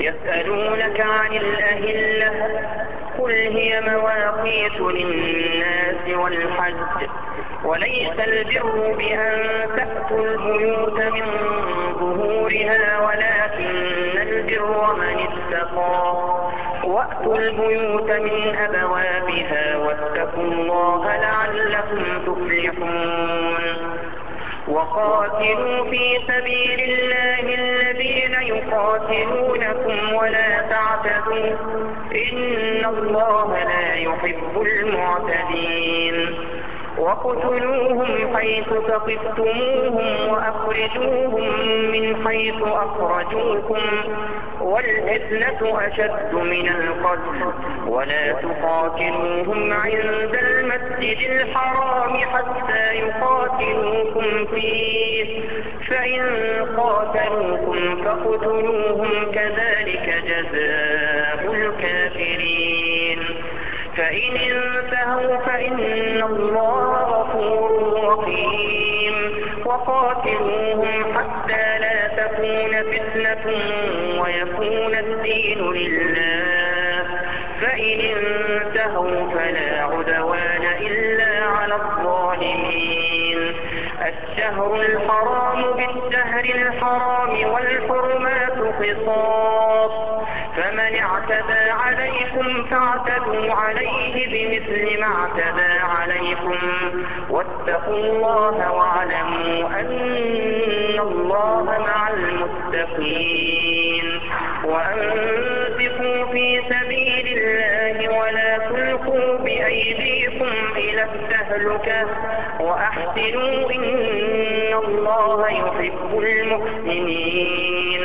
يسألونك عن الأهلة قل هي مواقيت للناس والحج وليس البر بأن تأتوا البيوت من ظهورها ولكن البر من اتقى وأتوا البيوت من أبوابها واتقوا الله لعلكم تفلحون. وقاتلوا في سبيل الله الذين يقاتلونكم ولا تعتدوا إن الله لا يحب المعتدين. وقتلوهم حيث ثقفتموهم وأخرجوهم من حيث أخرجوكم والفتنة أشد من القتل ولا تقاتلوهم عند المسجد الحرام حتى يقاتلوكم فيه فإن قاتلوكم فاقتلوهم كذلك جزاء الكافرين. فإن انتهوا فإن الله غفور رحيم. وقاتلوهم حتى لا تكون فتنة ويكون الدين لله فإن انتهوا فلا عدوان إلا على الظالمين. الشهر الحرام بالشهر الحرام والحرمات قصاص فمن اعتدى عليكم فاعتدوا عليه بمثل ما اعتدى عليكم واتقوا الله واعلموا أن الله مع المتقين. وأنفقوا في سبيل الله ولا تلقوا بأيديكم إلى التهلكة وأحسنوا إن الله يحب المحسنين.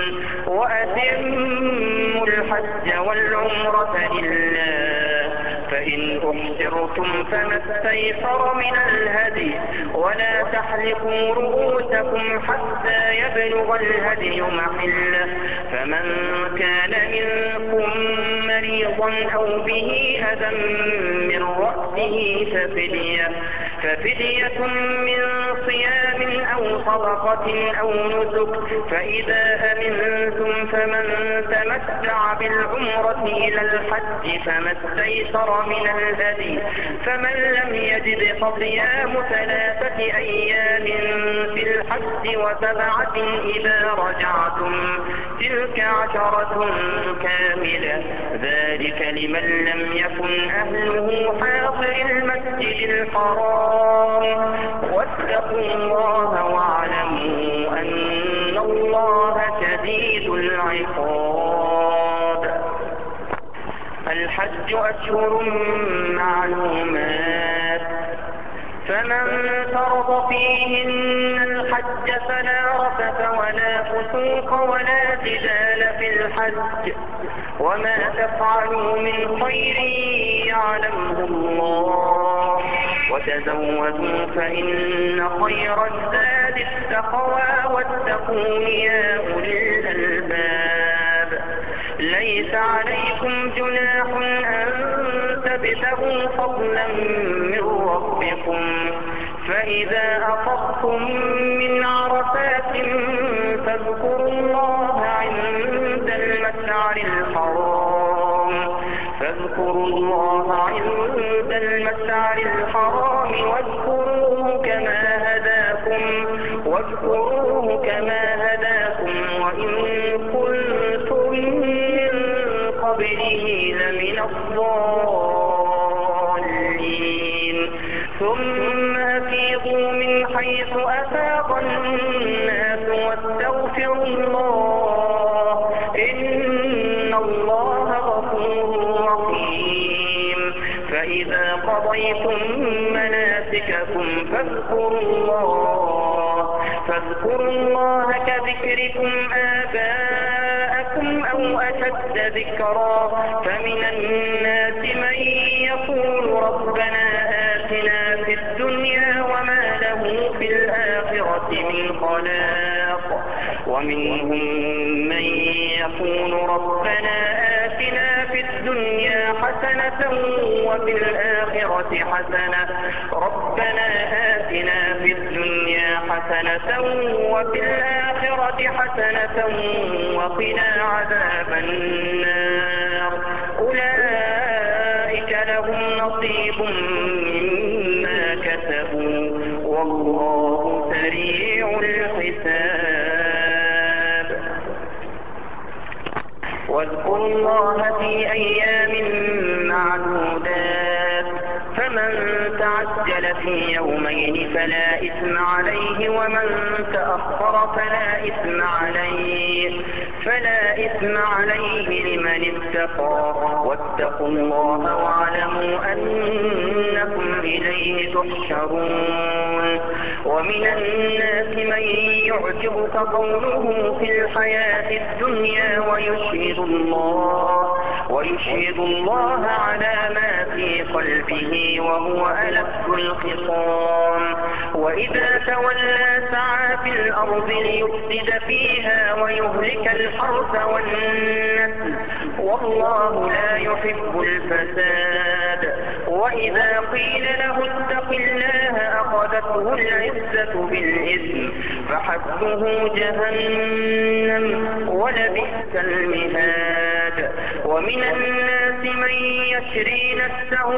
وأتموا الحج والعمرة لله فإن أحسرتم فما استيسر من الهدي ولا تحلقوا رؤوسكم حتى يبلغ الهدي محله فمن كان منكم مريضا أو به أذى من رأسه ففدية ففدية من صيام أو صدقة أو نسك فإذا أمنتم فمن تمتع بالعمرة إلى الحج فما استيسر من الهدي فمن لم يجد فصيام ثلاثة أيام في الحج وسبعة إذا رجعتم تلك عشرة كاملة ذلك لمن لم يكن أهله حاضر المسجد الحرام. واتقوا الله واعلموا أن الله شديد العقاب. الحج أشهر معلومات فمن فرض فيهن الحج فلا رفث ولا فسوق ولا جدال في الحج وما تفعلوا من خير يعلمه الله وتزودوا فإن خير الزاد التقوى واتقون يا أولي الألباب. ليس عليكم جناح أن تبتغوا فضلا من ربكم فإذا أفضتم من عرفات فاذكروا الله عند المشعر الحرام فاذكروا الله عند المشعر الحرام واذكروه كما هداكم واذكروه كما هداكم وإن كنتم من قبله لمن الضالين. ثم أفيضوا من حيث أفاض الناس واستغفروا الله إن الله غفور رحيم. فإذا قضيتم مناسككم فاذكروا الله فاذكروا الله كذكركم آباءكم أو أشد ذكرا فمن الناس من يقول ربنا آتنا في الدنيا وما له في الآخرة من خلاق ومنهم من يقول ربنا آتنا في الدنيا حسنة وفي الآخرة حسنة ربنا آتنا في الدنيا حسنة وفي الآخرة حسنة وقنا عذاب النار أولئك لهم نصيب مما كسبوا والله سريع الحساب. واذكروا الله في أيام معدودات فمن تعجل في يومين فلا إثم عليه ومن تأخر فلا إثم عليه فلا إثم عليه لمن اتقى واتقوا الله واعلموا أنكم إليه تحشرون. ومن الناس من يعجبك قوله في الحياة الدنيا ويشهد الله ويشهد الله على ما في قلبه وهو ألد الخصام وإذا تولى سعى في الأرض ليفسد فيها ويهلك الحرث والنسل والله لا يحب الفساد. وإذا قيل له اتق الله أخذته العزة بالإثم فحسبه جهنم ولبئس المهاد. ومن الناس من يشري نفسه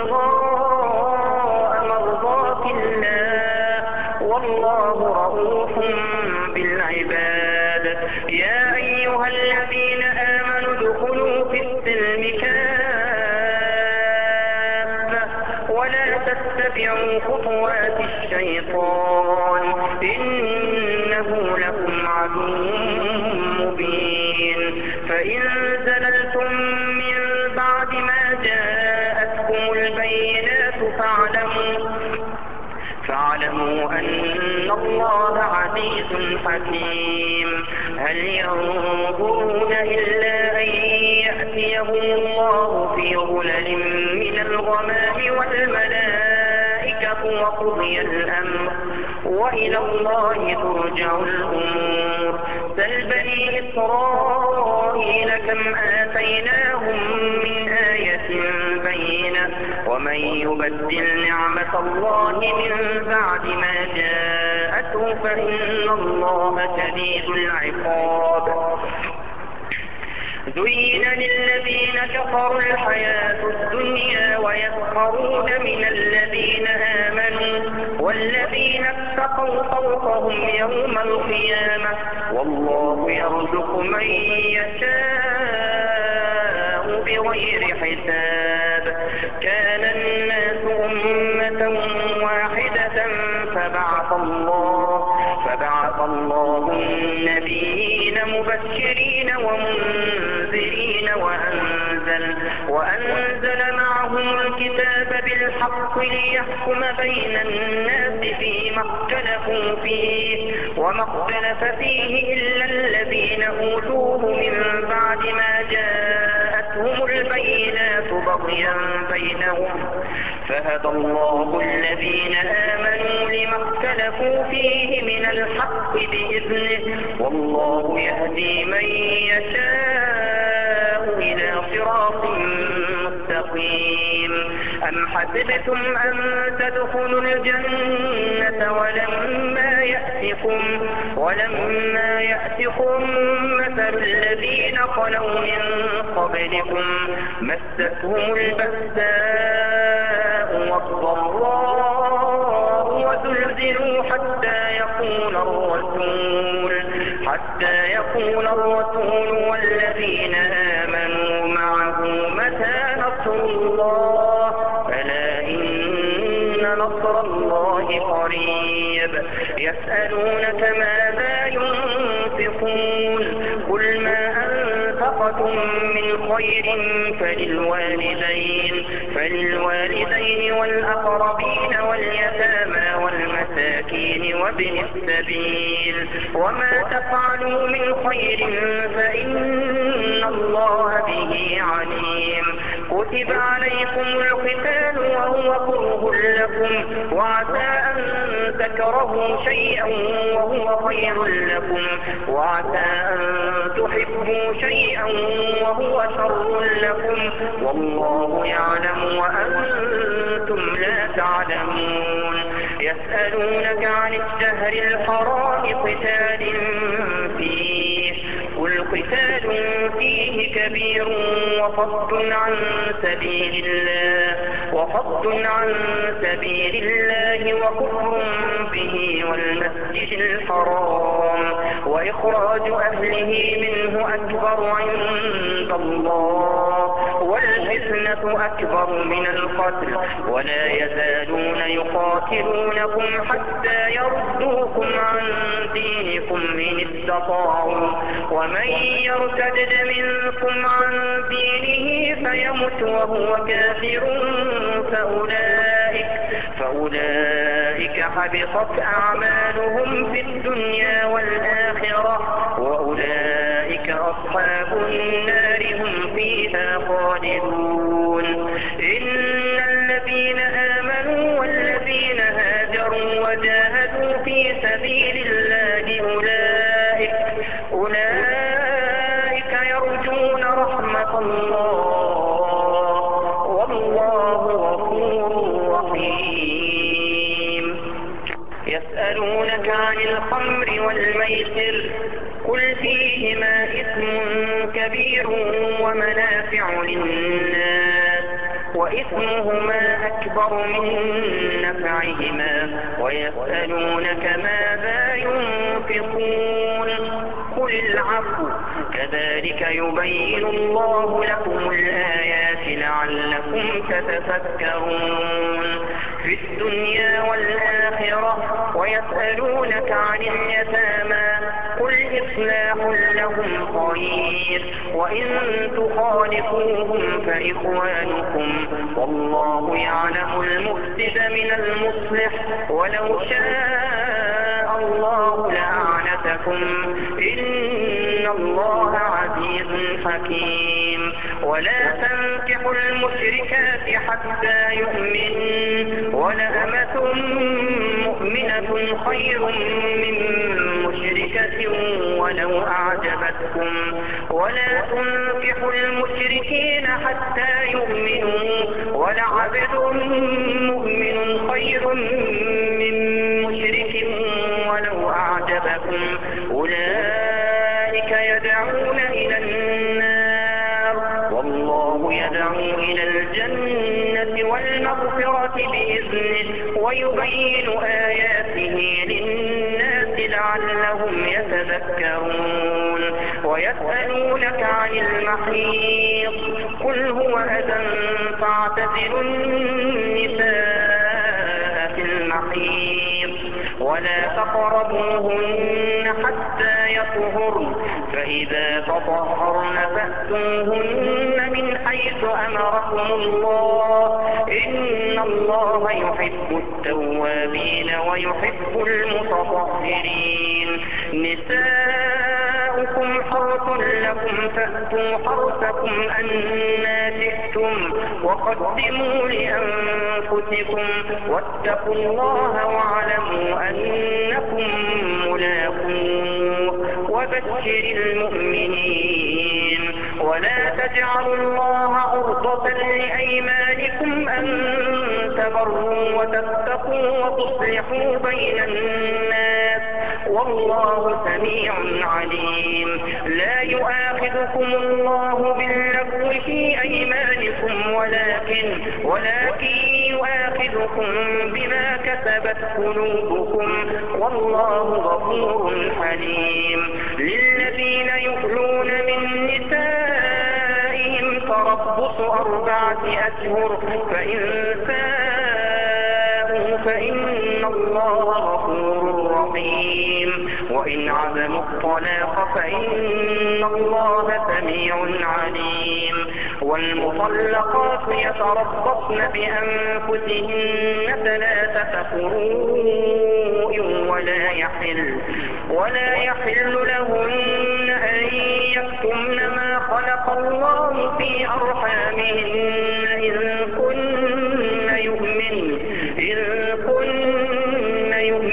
ابتغاء مرضات الله والله رؤوف بالعباد. يا أيها الذين آمنوا ادخلوا في السلم كافة ولا تتبعوا خطوات الشيطان إنه لكم عدو مبين. فإن زللتم من بعد ما جاءتكم البينات فاعلموا فاعلموا أن الله عزيز حكيم. هل ينظرون إلا أن يأتيهم الله في ظلل من الغمام والملائكة وقضي الأمر وإلى الله ترجع الأمور. سل بني إسرائيل كم آتيناهم من آية بينة ومن يبدل نعمة الله من بعد ما جاءته فإن الله شديد العقاب. زين للذين كفروا الحياة الدنيا ويسخرون من الذين آمنوا والذين اتقوا فوقهم يوم القيامة والله يرزق من يشاء بغير حساب. كان الناس أمة واحدة فبعث الله فبعث الله النبيين مبشرين ومنذرين وأنزل, وأنزل معهم الكتاب بالحق ليحكم بين الناس فيما اختلفوا فيه وما اختلف فيه إلا الذين أوتوه من بعد ما جاءتهم البينات بغيا بينهم فهدى الله الذين آمنوا لما اختلفوا فيه من الحق بإذنه والله يهدي من يشاء إلى صراط مستقيم. أم حسبتم أن تدخلوا الجنة ولما يأتكم ولما يأتكم مثل الذين خلوا من قبلكم مستهم البأساء والضراء وزلزلوا حتى يقول الرسول حتى يقول الرسول والذين آمنوا معه متى نصر الله ألا إن نصر الله قريب. يسألونك ماذا ينفقون قل ما أنفقتم من خير فللوالدين فللوالدين والأقربين واليتامى والمساكين وابن السبيل وما تفعلوا من خير فإن الله به عليم. كتب عليكم القتال وهو كره لكم وعسى أن تكرهوا شيئا وهو خير لكم وعسى أن تحبوا شيئا وهو شر لكم والله يعلم وأنتم لا تعلمون. يسألونك عن الشهر الحرام قتال فيه قل قتال فيه كبير وصد عن سبيل الله وصد عن سبيل الله وكفر به والمسجد الحرام وإخراج أهله منه أكبر عند الله والفتنة أكبر من القتل ولا يزالون يقاتلونكم حتى يردوكم عن دينكم إن استطاعوا ومن يرتد منكم عن دينه فيمت وهو كافر فأولئك, فأولئك حبطت أعمالهم في الدنيا والآخرة وأولئك أصحاب النار هم فيها خالدون. إن الذين آمنوا والذين هاجروا وجاهدوا في سبيل الله أولئك, أولئك يرجون رحمة الله والله غفور رحيم. يسألونك عن الخمر والميسر قل فيهما إثم كبير ومنافع للناس وإثمهما أكبر من نفعهما ويسألونك ماذا ينفقون قل العفو كذلك يبين الله لكم الآيات لعلكم تتفكرون في الدنيا والآخرة. ويسألونك عن اليتامى قل إصلاح لهم خير وإن تخالفوهم فإخوانكم والله يعلم المفسد من المصلح ولو شاء الله لأعنتكم إن الله عزيز حكيم. ولا تنكحوا المشركات حتى يؤمن ولأمة مؤمنة خير من مشركة ولو أعجبتكم ولا تنكحوا المشركين حتى يؤمنوا ولعبد مؤمن خير من مشرك ولو أعجبكم أولئك يدعون إلى النار والله يدعو إلى الجنة والمغفرة بإذنه ويبين آياته للناس لعلهم يتذكرون. ويسألونك عن المحيض قل هو أذى فاعتزلوا النساء في المحيض ولا تقربوهن حتى يطهرن فإذا تطهرن فأتوهن من حيث أمركم الله إن الله يحب التوابين ويحب المتطهرين. نساؤكم حرث لكم فأتوا حرثكم أنى شئتم وقدموا لأنفسكم واتقوا الله واعلموا أنكم ملاقوه وبشر المؤمنين. ولا تجعلوا الله عرضة لأيمانكم أن تبروا وتتقوا وتصلحوا بين الناس والله سميع عليم. لا يؤاخذكم الله باللغو في أيمانكم ولكن ولكن يؤاخذكم بما كسبت قلوبكم والله غفور حليم. للذين يؤلون من نسائهم تربص أربعة أشهر فإن فاءوا فإن الله غفور رحيم. وإن عزموا الطلاق فإن الله سميع عليم. والمطلقات يتربصن بأنفسهن ثلاثة قروء ولا يحل ولا يحل لهن أن يكتمن ما خلق الله في أرحامهن إن كن يؤمن إن كن يؤمن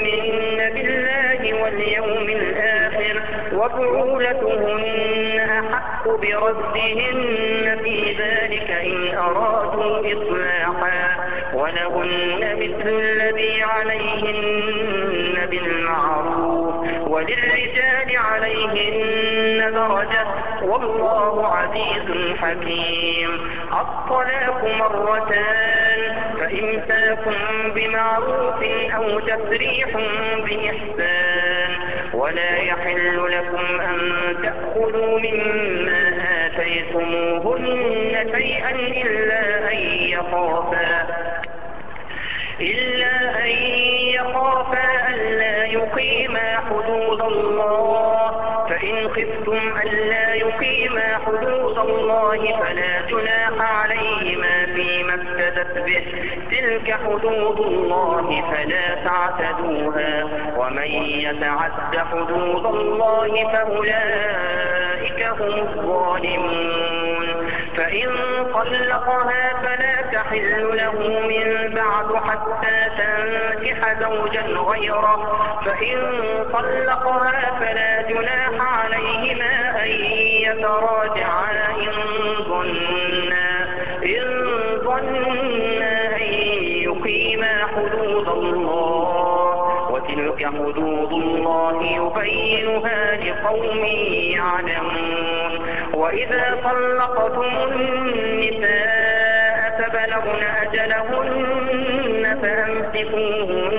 وبعولتهن أحق بردهن في ذلك إن أرادوا إصلاحا ولهن مثل الذي عليهن بالمعروف وللرجال عليهن درجة والله عزيز حكيم. الطلاق مرتان فإمساك بمعروف أو تسريح بإحسان ولا يحل لكم أن تأخذوا مما آتيتموهن شيئا إلا أن يخافا إلا أن يخافا ألا يقيما حدود الله فإن خفتم ألا يقيما حدود الله فلا جناح عليهما فيما افتدت به تلك حدود الله فلا تعتدوها ومن يتعد حدود الله فأولئك هم الظالمون. فإن طلقها فلا تحل له من بعد حتى تنكح زوجا غيره فإن طلقها فلا جناح عليهما أن يتراجعا إن ظنا إن ظنا أن يقيما حدود الله وتلك حدود الله يبينها لقوم يعلمون. وإذا طلقتم النساء فبلغن أجلهن فأمسكوهن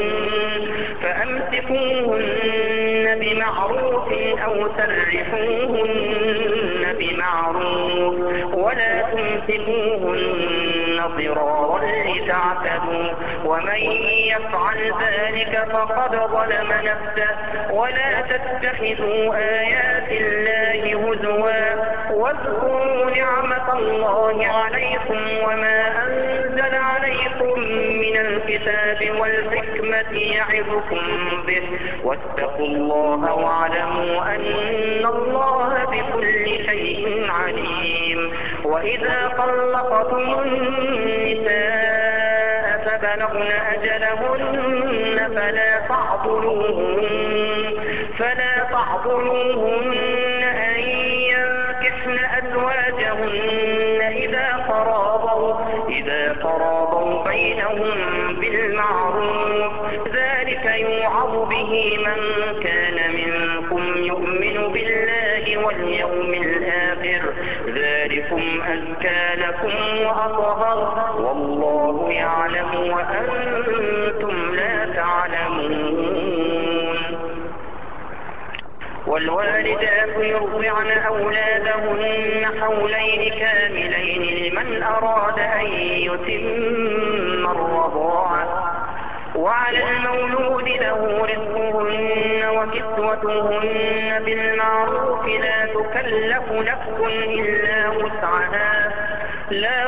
فأمسكوهن بمعروف أو سرحوهن بمعروف ولا تمسكوهن ضرارا لتعتدوا ومن يفعل ذلك فقد ظلم نفسه. ولا تتخذوا آيات الله هزوا واذكروا نعمة الله عليكم وما أنزل عليكم من الكتاب والحكمة يعظكم به واتقوا الله واعلموا أن الله بكل شيء عليم. وإذا طلقتم النساء فبلغن أجلهن فلا تعضلوهن فلا تعضلوهن أن ينكحن أزواجهن إذا تراضوا إذا تراضوا بينهم بالمعروف ذلك يوعظ به من كان منكم يؤمن بالله واليوم الآخر ذلكم أزكى لكم وأطهر والله يعلم وأنتم لا تعلمون. والوالدات يرضعن أولادهن حولين كاملين لمن أراد أن يتم الرضاعة وعلى المولود له رزقهن وكسوتهن بالمعروف لا تكلف نفس إلا وسعها لا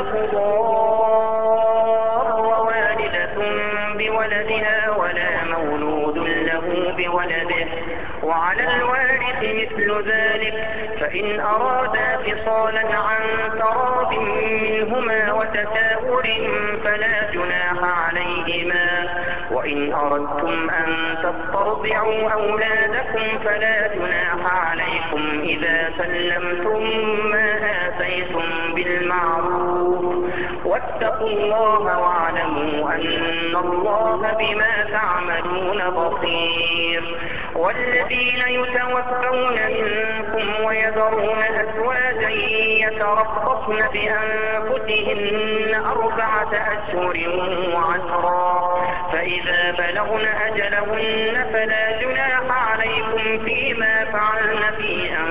تضار والدة بولدها ولا مولود له بولده وعلى الوارث مثل ذلك فإن أرادا فصالا عن تراض منهما وتساؤل فلا جناح عليهما. وإن أردتم أن تسترضعوا أولادكم فلا جناح عليكم إذا سلمتم ما آتيتم بالمعروف واتقوا الله واعلموا أن الله بما تعملون بصير. والذين يتوفون منكم ويذرون أزواجا يتربصن بأنفسهن أربعة أشهر وعشرا فإذا بلغن أجلهن فلا جناح عليكم فيما فعلن في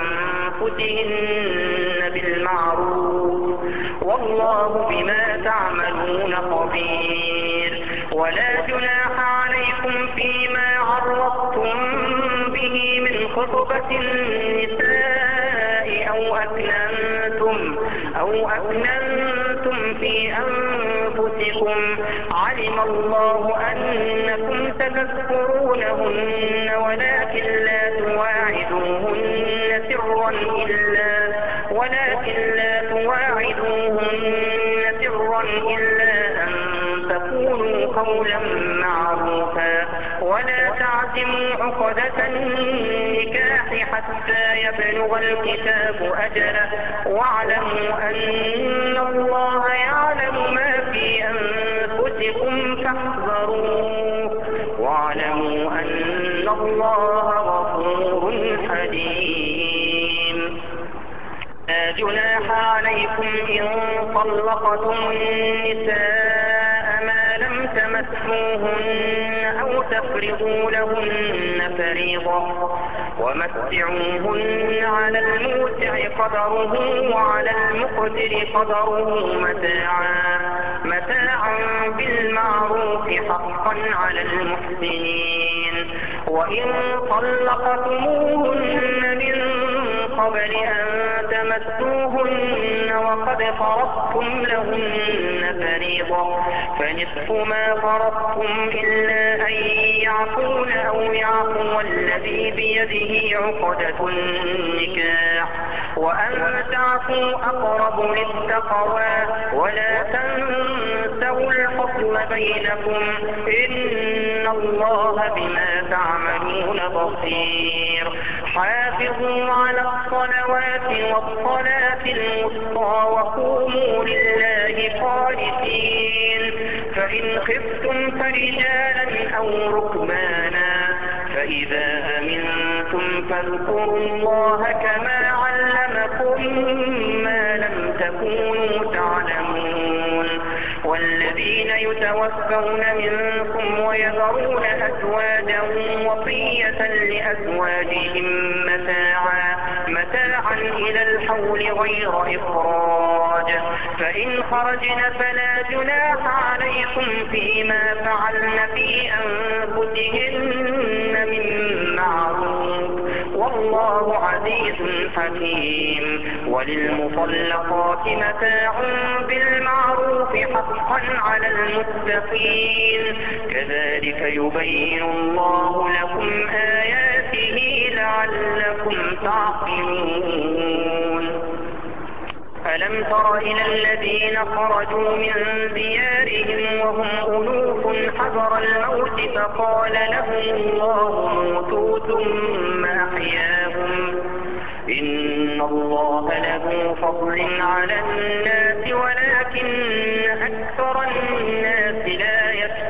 أنفسهن بالمعروف والله بما تعملون خبير. ولا جناح عليكم فيما عرضتم به من خطبة النساء أو أكننتم أو أكننتم في أنفسكم علم الله أنكم تذكرونهن ولكن لا تواعدوهن سرا إلا ولكن لا تواعدوهن سرا إلا أن تكونوا قولا معروفا ولا تعزموا عقدة النكاح حتى يبلغ الكتاب أجله واعلموا أن الله يعلم ما في أنفسكم فاحذروه واعلموا أن الله غفور حليم. لا جناح عليكم إن طلقتم النساء ما لم تمسوهن أو تفرضوا لهن فريضة ومتعوهن على الموسع قدره وعلى المقتر قدره متاعا متاعا بالمعروف حقا على المحسنين. وإن طلقتموهن من قبل أن تمسوهن وقد فرضتم لهن فريضة فنصف ما فرضتم إلا أن يعفون أو يعفو الذي بيده عقدة النكاح وأن تعفوا أقرب للتقوى ولا تنسوا الفضل بينكم إن الله بما تعملون بصير. حافظوا على الصلوات والصلاة الوسطى وقوموا لله قانتين. فإن خفتم فرجالا أو ركبانا فإذا أمنتم فاذكروا الله كما علمكم ما لم تكونوا تعلمون. والذين يتوفون منكم ويذرون أزواجا وصية لأزواجهم متاعا متاعا إلى الحول غير إخراج فإن خرجن فلا جناح عليكم فيما فعلن في أنفسهن من معروف والله عزيز حكيم. وللمطلقات متاع بالمعروف حقا على المتقين كذلك يبين الله لكم آياته لعلكم تعقلون. ألم تر إلى الذين خرجوا من ديارهم وهم ألوف حذر الموت فقال لهم الله موتوا ثم أحياهم إن الله له فضل على الناس ولكن أكثر الناس لا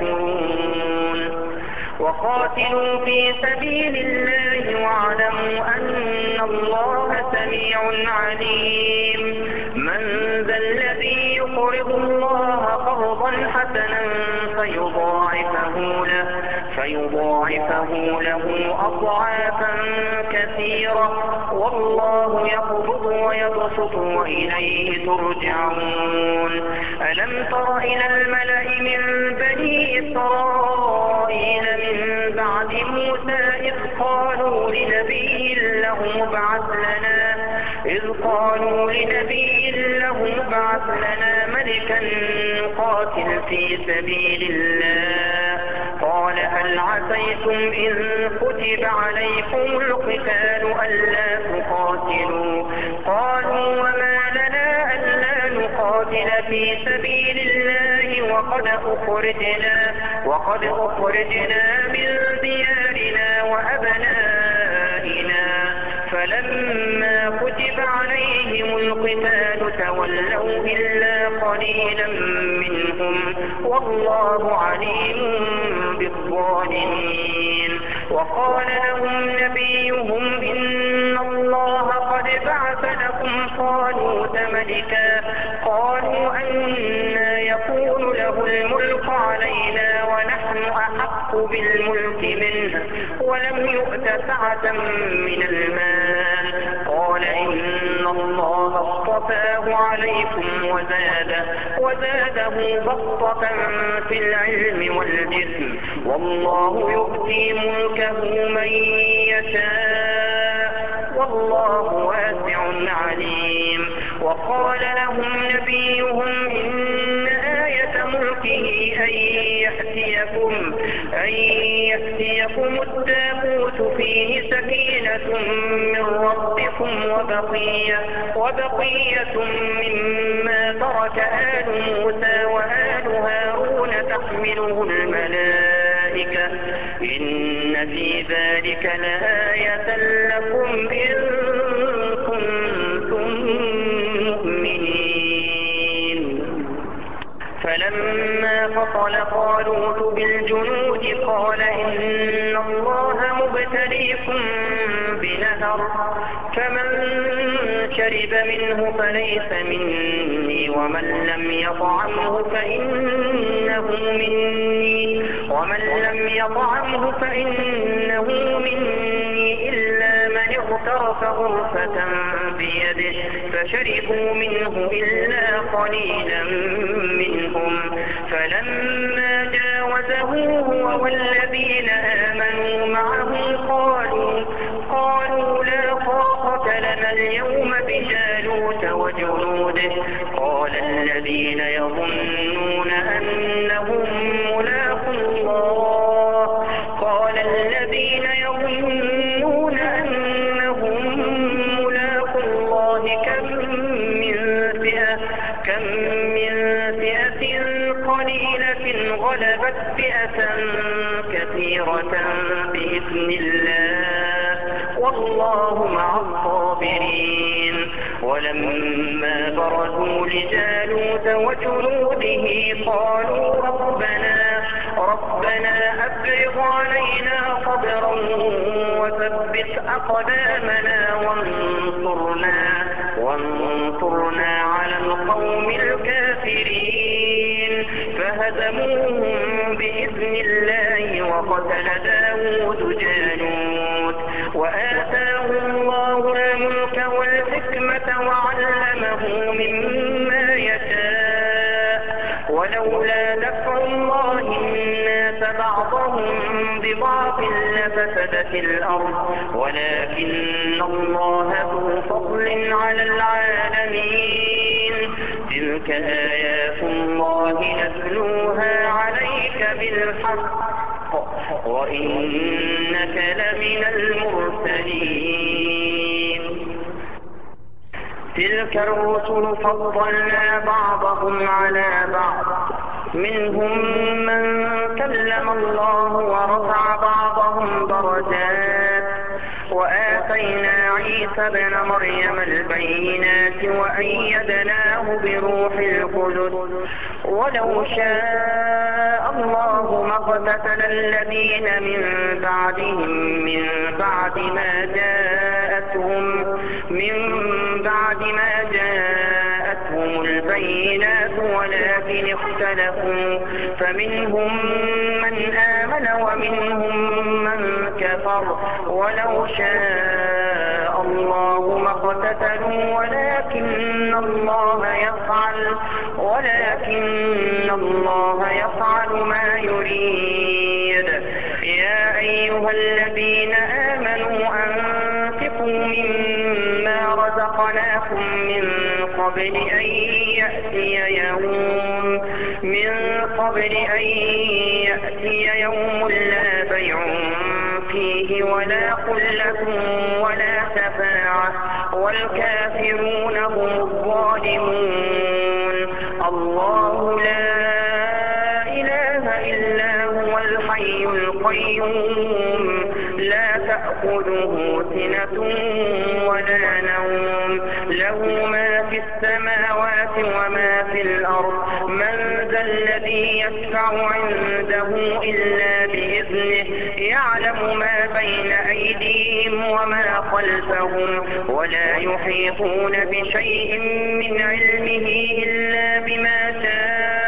يشكرون. وقاتلوا في سبيل الله واعلموا أن الله سميع عليم. من ذا الذي يقرض الله قرضا حسنا فيضاعفه له فيضاعفه له أضعافا كثيرة والله يقبض ويبسط وإليه ترجعون. ألم تر إلى الملأ من بني إسرائيل من بعد موسى إذ قالوا لنبي له ابعث لنا إذ قالوا لنبي له ابعث لنا ملكا نقاتل في سبيل الله قال هل عسيتم إن كتب عليكم القتال ألا تقاتلوا قالوا وما لنا ألا نقاتل في سبيل الله وقد أخرجنا وقد أخرجنا من ديارنا وأبنائنا فلما كتب عليهم القتال تولوا إلا قليلا منهم والله عليم بالظالمين. وقال لهم نبيهم إن الله قد بعث لكم طالوت ملكا قالوا أنى يكون له الملك علينا ونحن أحق بالملك منه ولم يؤت سعة من المال قال إن الله اصطفاه عليكم وزاده, وزاده بسطة في العلم والجسم والله يؤتي ملكه من يشاء والله واسع عليم. وقال لهم نبيهم إن آية ملكه أن يأتيكم, أن يأتيكم التابوت القنوت فيه سكينة من ربكم وبقية, وبقية مما ترك آل موسى وآل هارون تحمله الملائكة إن في ذلك لآية لكم إن كنتم مؤمنين. فلما فصل طالوت بالجنود قال إن الله مبتليكم بنهر فمن شرب منه فليس مني ومن لم يطعمه فإنه مني ومن لم يطعمه فإنه مني إلا من اغترف غرفة بيده فشربوا منه إلا قليلا منهم. فلما جاوزه هو والذين آمنوا معه قالوا قالوا لا طاقة لنا اليوم بجالوت وجنوده قال الذين يظنون أنهم ملاقو الله قال الذين يظنون أنهم ملاقو الله كم من فئة كم من فئة قليلة غلبت فئة كثيرة بإذن الله والله مع الصابرين. ولما برزوا لجالوت وجنوده قالوا ربنا ربنا أفرغ علينا صبرا وثبت أقدامنا وانصرنا وانصرنا على القوم الكافرين. فهزموهم بإذن الله وقتل داود جالوت وآتاه الله الملك والحكمة وعلمه مما يشاء ولولا دفع الله الناس بعضهم ببعض لفسدت الأرض ولكن الله ذو فضل على العالمين. تلك آيات الله نتلوها عليك بالحق وإنك لمن المرسلين. تلك الرسل فضلنا بعضهم على بعض منهم من كلم الله ورفع بعضهم درجات وآتينا عيسى ابن مريم البينات وأيدناه بروح القدس ولو شاء الله ما اقتتل الذين من بعدهم من بعد ما جاءتهم من بعد ما جاءتهم البينات ولكن اختلفوا فمنهم من آمن ومنهم من كفر ولو شاء الله ما اقتتلوا ولكن الله يفعل ولكن الله يفعل ما يريد. يا أيها الذين آمنوا أنفقوا مما رزقناكم من قبل أن يأتي يوم من قبل أن يأتي يوم لا بيع فيه ولا خلة ولا شفاعة والكافرون هم الظالمون. الله لا إله إلا هو الحي القيوم لا تأخذه سنة ولا نوم له ما في السماوات وما في الأرض من ذا الذي يشفع عنده إلا بإذنه يعلم ما بين أيديهم وما خلفهم ولا يحيطون بشيء من علمه إلا بما شاء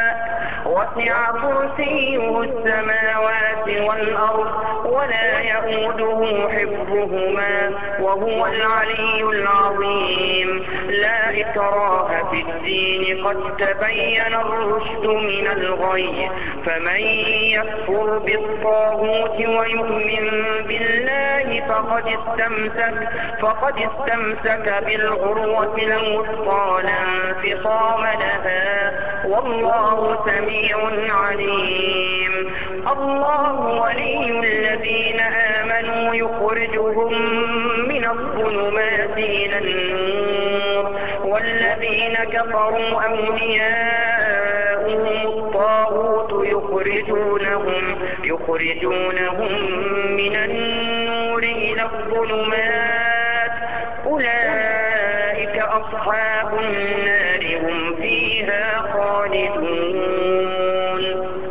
وسع كرسيه السماوات والأرض ولا يئوده حفظهما وهو العلي العظيم. لا إكراه في الدين قد تبين الرشد من الغي فمن يكفر بالطاغوت ويؤمن بالله فقد استمسك فقد استمسك بالعروة الوثقى لا انفصام لها والله سميع عليم. الله ولي الذين آمنوا يخرجهم من الظلمات إلى النور والذين كفروا أولياؤهم الطاغوت يخرجونهم, يخرجونهم من النور إلى الظلمات أولئك أصحاب النار هم فيها خالدون.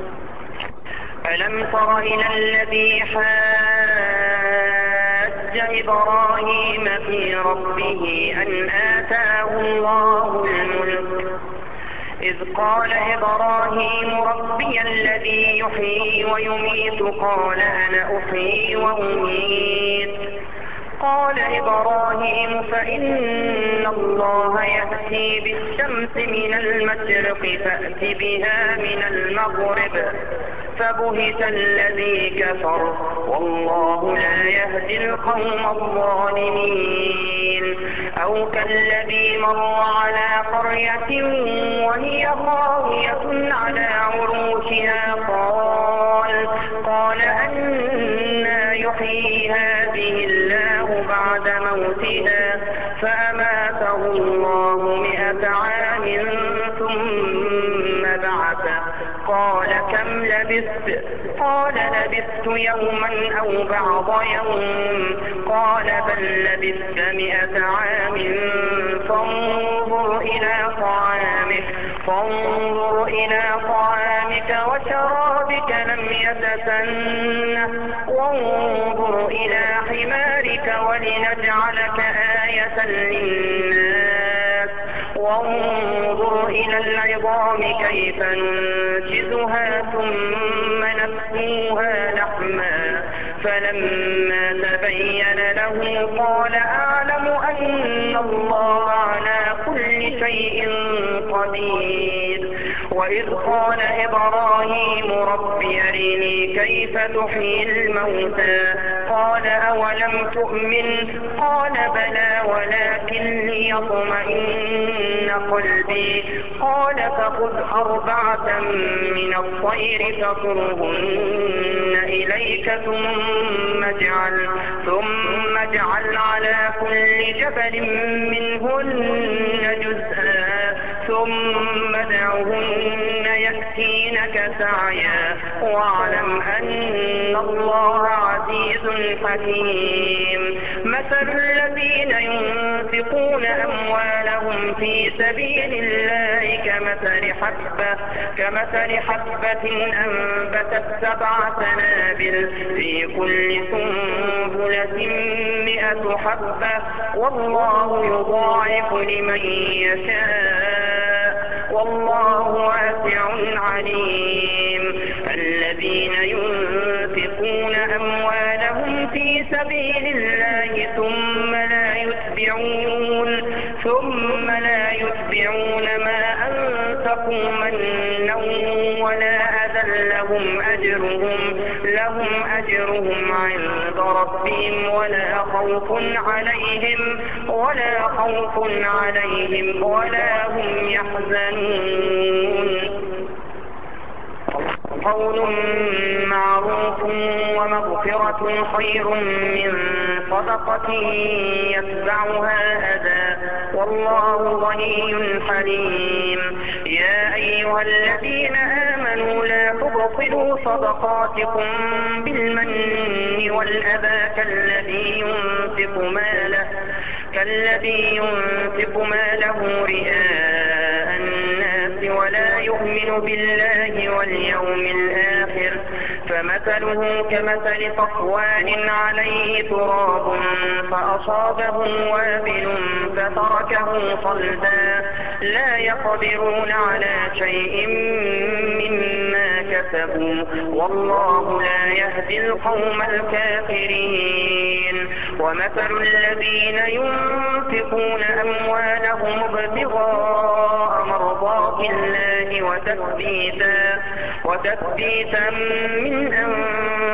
ألم تر إلى الذي حاج إبراهيم في ربه أن آتاه الله الملك إذ قال إبراهيم ربي الذي يحيي ويميت قال أنا أحيي وأميت قال إبراهيم فإن الله يأتي بالشمس من المشرق فأت بها من المغرب فبهت الذي كفر والله لا يهدي القوم الظالمين. أو كالذي مر على قرية وهي خاوية على عروشها قال قال أنى يحيي هذه الله بعد موتها فأماته الله مئة عام ثم بعثه قال كم لبثت قال لبثت يوما أو بعض يوم قال بل لبثت مئة عام فانظر إلى طعامك فانظر إلى طعامك وشرابك لم يتسنه وانظر إلى حمارك ولنجعلك آية للناس وانظر إلى العظام كيف ننشزها ثم نكسوها لحما فلما تبين له قال أعلم أن الله على كل شيء قدير. وإذ قال إبراهيم رب أرني كيف تحيي الموتى قال أولم تؤمن قال بلى ولكن ليطمئن قلبي قال فخذ أربعة من الطير فصرهن إليك ثم اجعل ثم اجعل على كل جبل منهن جزءا ثم ادعهن يأتينك سعيا واعلم أن الله عزيز حكيم. مثل الذين ينفقون أموالهم في سبيل الله كمثل حبة كمثل حبة أنبتت سبع سنابل في كل سنبلة مئة حبة والله يضاعف لمن يشاء والله واسع عليم. الذين ينفقون أموالهم في سبيل الله ثم لا يتبعون ثم لا يتبعون ما أنفقوا منا ولا أذى لهم أجرهم لهم أجرهم عند ربهم ولا خوف عليهم ولا خوف عليهم ولا هم يحزنون. قول معروف ومغفرة خير من صدقة يتبعها أذى والله غني حليم. يا أيها الذين آمنوا لا تبطلوا صدقاتكم بالمن والأذى كالذي ينفق ماله كالذي ينفق ماله رئاء الناس ولا يؤمن بالله واليوم الآخر فمثله كمثل صفوان عليه تراب فأصابه وابل فتركه صلدا لا يقدرون على شيء مما كسبوا والله لا يهدي القوم الكافرين. ومثل الذين ينفقون أموالهم ابتغاء مرضات الله وتثبيتا, وتثبيتا من أنفسهم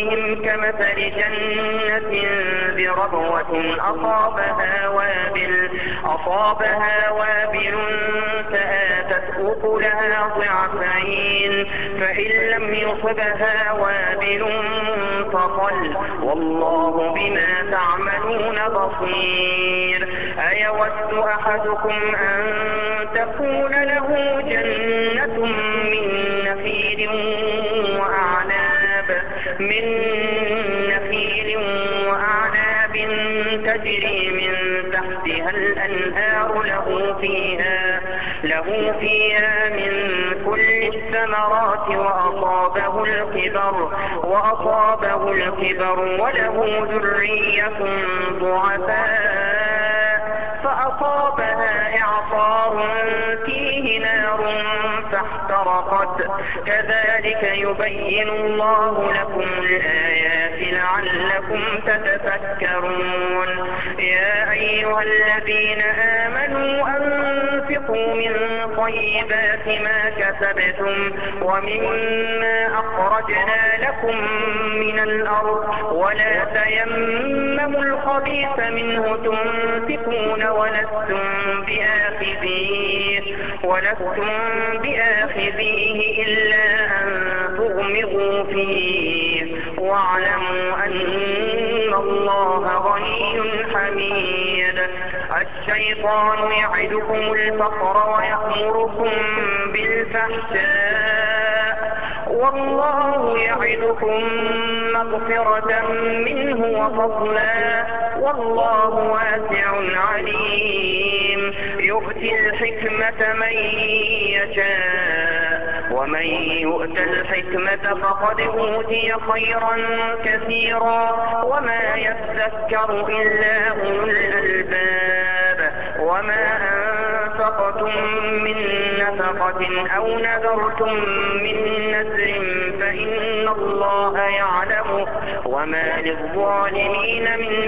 مثلهم كمثل جنة بربوة أصابها وابل أصابها وابل فآتت أكلها ضعفين فإن لم يصبها وابل فطل والله بما تعملون بصير. أيود أحدكم أن تكون له جنة من نخيل وأعناب من نخيل وأعناب تجري من تحتها الأنهار له فيها له فيها من كل الثمرات وأصابه الكبر وأصابه الكبر وله ذرية ضعفاء فأصابها إعصار فيه نار فاحترقت كذلك يبين الله لكم الآيات لعلكم تتفكرون. يا أيها الذين آمنوا أنفقوا من طيبات ما كسبتم ومما أخرجنا لكم من الأرض ولا تيمموا الخبيث منه تنفقون ولستم بآخذيه ولستم بآخذيه إلا أن تغمضوا فيه واعلموا أن الله غني حميد. الشيطان يعدكم الفقر ويأمركم بالفحشاء والله يعدكم مغفرة منه وفضلا والله واسع عليم. يؤتي الحكمة من يشاء ومن يؤت الحكمة فقد أوتي خيرا كثيرا وما يذكر إلا أولو الألباب. وما أنفقتم من نفقة أو نذرتم من نذر فإن الله يعلمه وما للظالمين من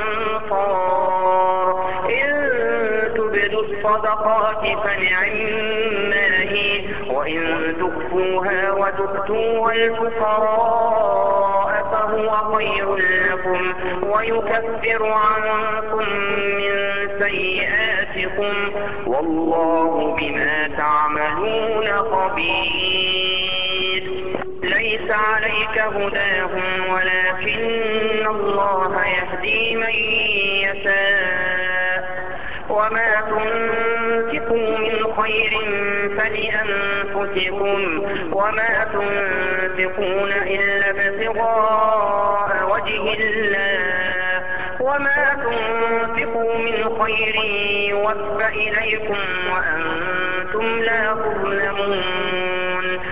أنصار. إن تبدوا الصدقات فنعما هي وإن تخفوها وتؤتوها الفقراء فهو خير لكم ويكفر عنكم من سيئاتكم والله بما تعملون خبير. ليس عليك هداهم ولكن الله يهدي من يشاء وما تنفقوا من خير فلأنفسكم وما تنفقون إلا ابتغاء وجه الله وما تنفقوا من خير يوفى إليكم وأنتم لا تظلمون.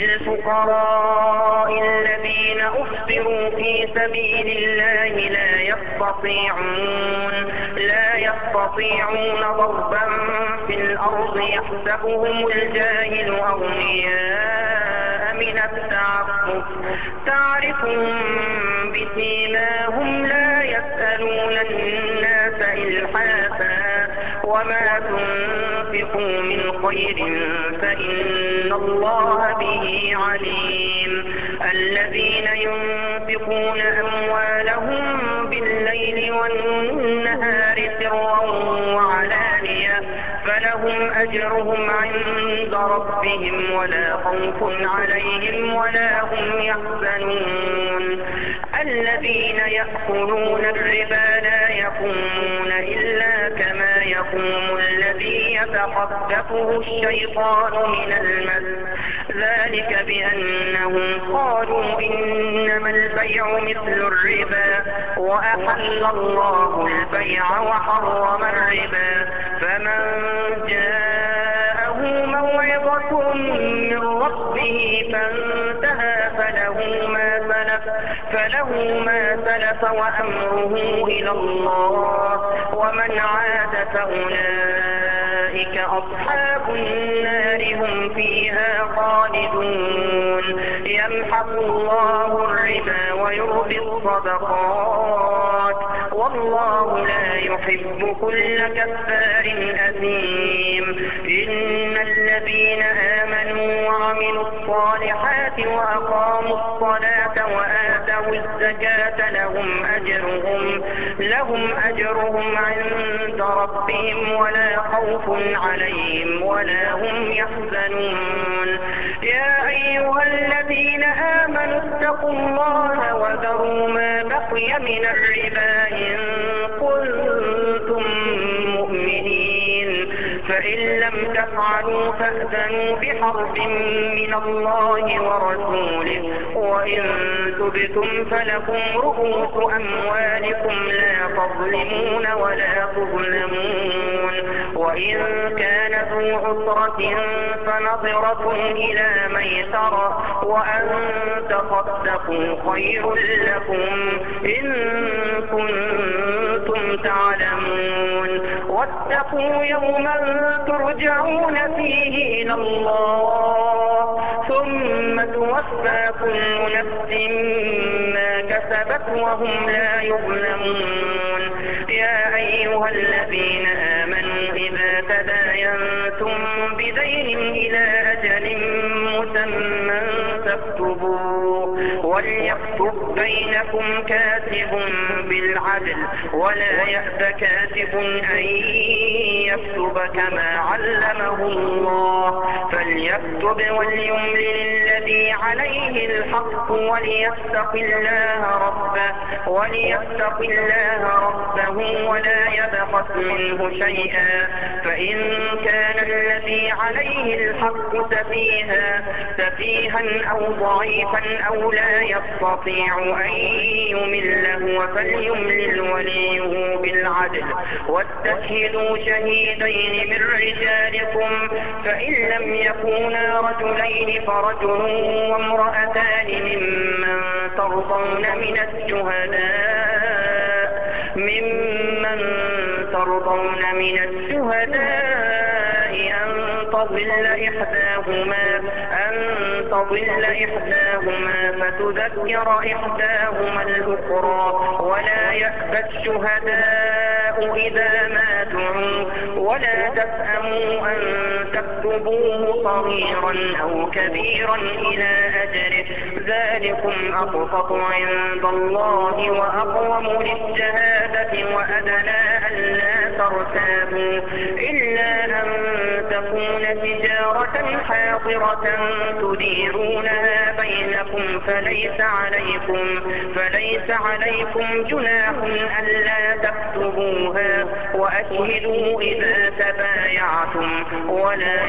للفقراء الذين أحصروا في سبيل الله لا يستطيعون لا يستطيعون ضربا في الأرض يحسبهم الجاهل أغنياء من التعفف تعرفهم بسيماهم لا يسألون الناس إلحافا وما تنفقوا من خير فإن الله به عليم. الذين ينفقون أموالهم بالليل والنهار سرا وعلانية فلهم أجرهم عند ربهم ولا خوف عليهم ولا هم يحزنون. الذين يأكلون الربا لا يقومون إلا كما يقوم الذي يتخبطه الشيطان من المس ذلك بأنهم قالوا إنما البيع مثل الربا وأحل الله البيع وحرم الربا. فمن جاءه موعظة من ربه فانتهى فله ما سلف فله ما سلف وأمره إلى الله ومن عاد فأولئك أصحاب النار هم فيها خالدون. يمحق الله الربا ويربي الصدقات والله لا يحب كل كفار أثيم. إن الذين آمنوا وعملوا الصالحات وأقاموا الصلاة وآتوا الزكاة لهم أجرهم لهم أجرهم عند ربهم ولا خوف عليهم ولا هم يحزنون. يا أيها الذين آمنوا اتقوا الله وذروا ما بقي من الربا إن كنتم مؤمنين، فإن لم تفعلوا فأذنوا بحرب من الله ورسوله، وإن تبتم فلكم رؤوس أموالكم لا تظلمون ولا تظلمون. وإن كان ذو عسرة فنظرة إلى ميسرة وأن تصدقوا خير لكم إن كنتم تعلمون. واتقوا يوما ترجعون فيه إلى الله ثم توفى كل نفس ما كسبت وهم لا يظلمون. يا أيها الذين آمنوا إذا تداينتم بدين إلى أجل مسمى فاكتبوه وليكتب بينكم كاتب بالعدل ولا يأب كاتب أن يكتب كما علمه الله فليكتب وليملل الذي عليه الحق وليتق الله ربه وليتق الله ربه ولا يبخس منه شيئا، فإن كان الذي عليه الحق سفيها سفيها أو ضعيفا أو لا يستطيع أن يمل هو فليملل وليه بالعدل واستشهدوا شهيدين من رجالكم فإن لم يكونا رجلين فرجل وامرأتان ممن ترضون من الشهداء ممن ترضون من الشهداء أن تضل إحداهما أن تضل إحداهما فتذكر إحداهما الأخرى ولا يأبى الشهداء إذا ما دعوا ولا تسأموا أن تكتبوه صغيرا أو كبيرا إلى أجله ذلكم أقسط عند الله وأقوم للشهادة وأدنى ألا ترتابوا إلا أن تكون تجارة حاضرة تديرونها بينكم فليس عليكم فليس عليكم جناح ألا تكتبوها وأشهدوا إذا تبايعتم ولا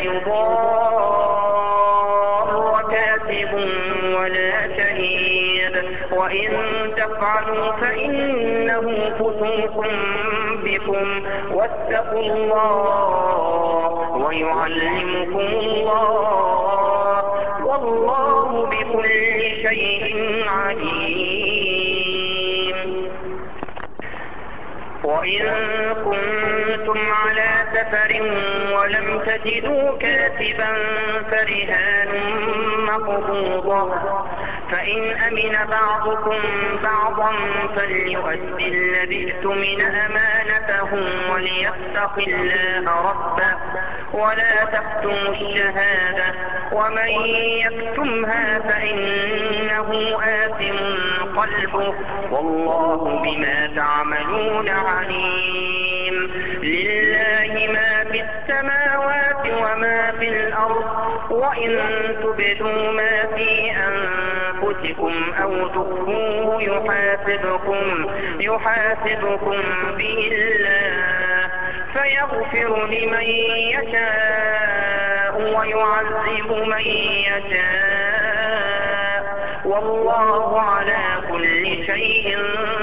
يضار كاتب ولا شهيد وإن تفعلوا فإنه فسوق بكم واتقوا الله ويعلمكم الله والله بكل شيء عليم. وإن كنتم على سفر ولم تجدوا كاتبا فرهان مقبوضة فإن أمن بعضكم بعضا فليؤدي الذي اؤتمن أمانته وليتق الله ربه ولا تكتموا الشهادة ومن يكتمها فإنه آثم قلبه والله بما تعملون عليم. لله ما في السماوات وما في الأرض وإن تبدوا ما في أنفسكم أو تخفوه يحاسبكم يحاسبكم به الله فيغفر لمن يشاء ويعذب من يشاء والله على كل شيء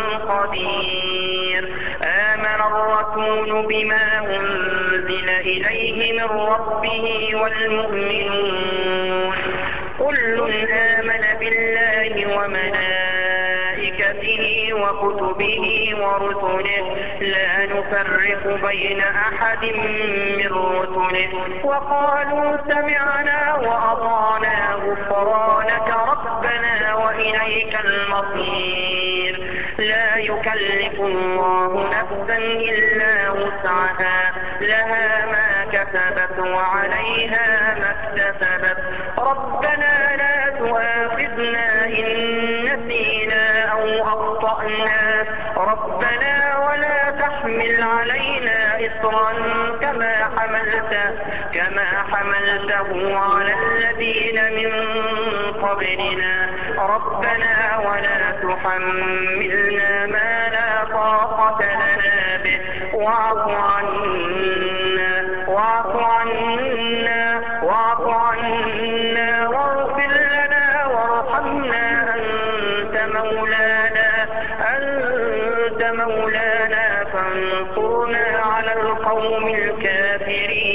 قدير. آمن الرسول بما أنزل إليه من ربه والمؤمنون كل آمن بالله وملائكته وكتبه ورسله لا نفرق بين أحد من رسله وقالوا سمعنا وأطعنا غفرانك ربنا وإليك المصير. لا يكلف الله نفسا إلا وسعها لها ما كسبت وعليها ما اكتسبت ربنا لا تؤاخذنا إن نسينا أو وارحمنا ربنا ولا تحمل علينا إصرا كما حملت كما حملته على الذين من قبلنا ربنا ولا تحملنا ما لا طاقة لنا به واعف عنا واعف عنا واعف عنا واغفر لنا وارحمنا أنت مولانا أنت مولانا فانصرنا على القوم الكافرين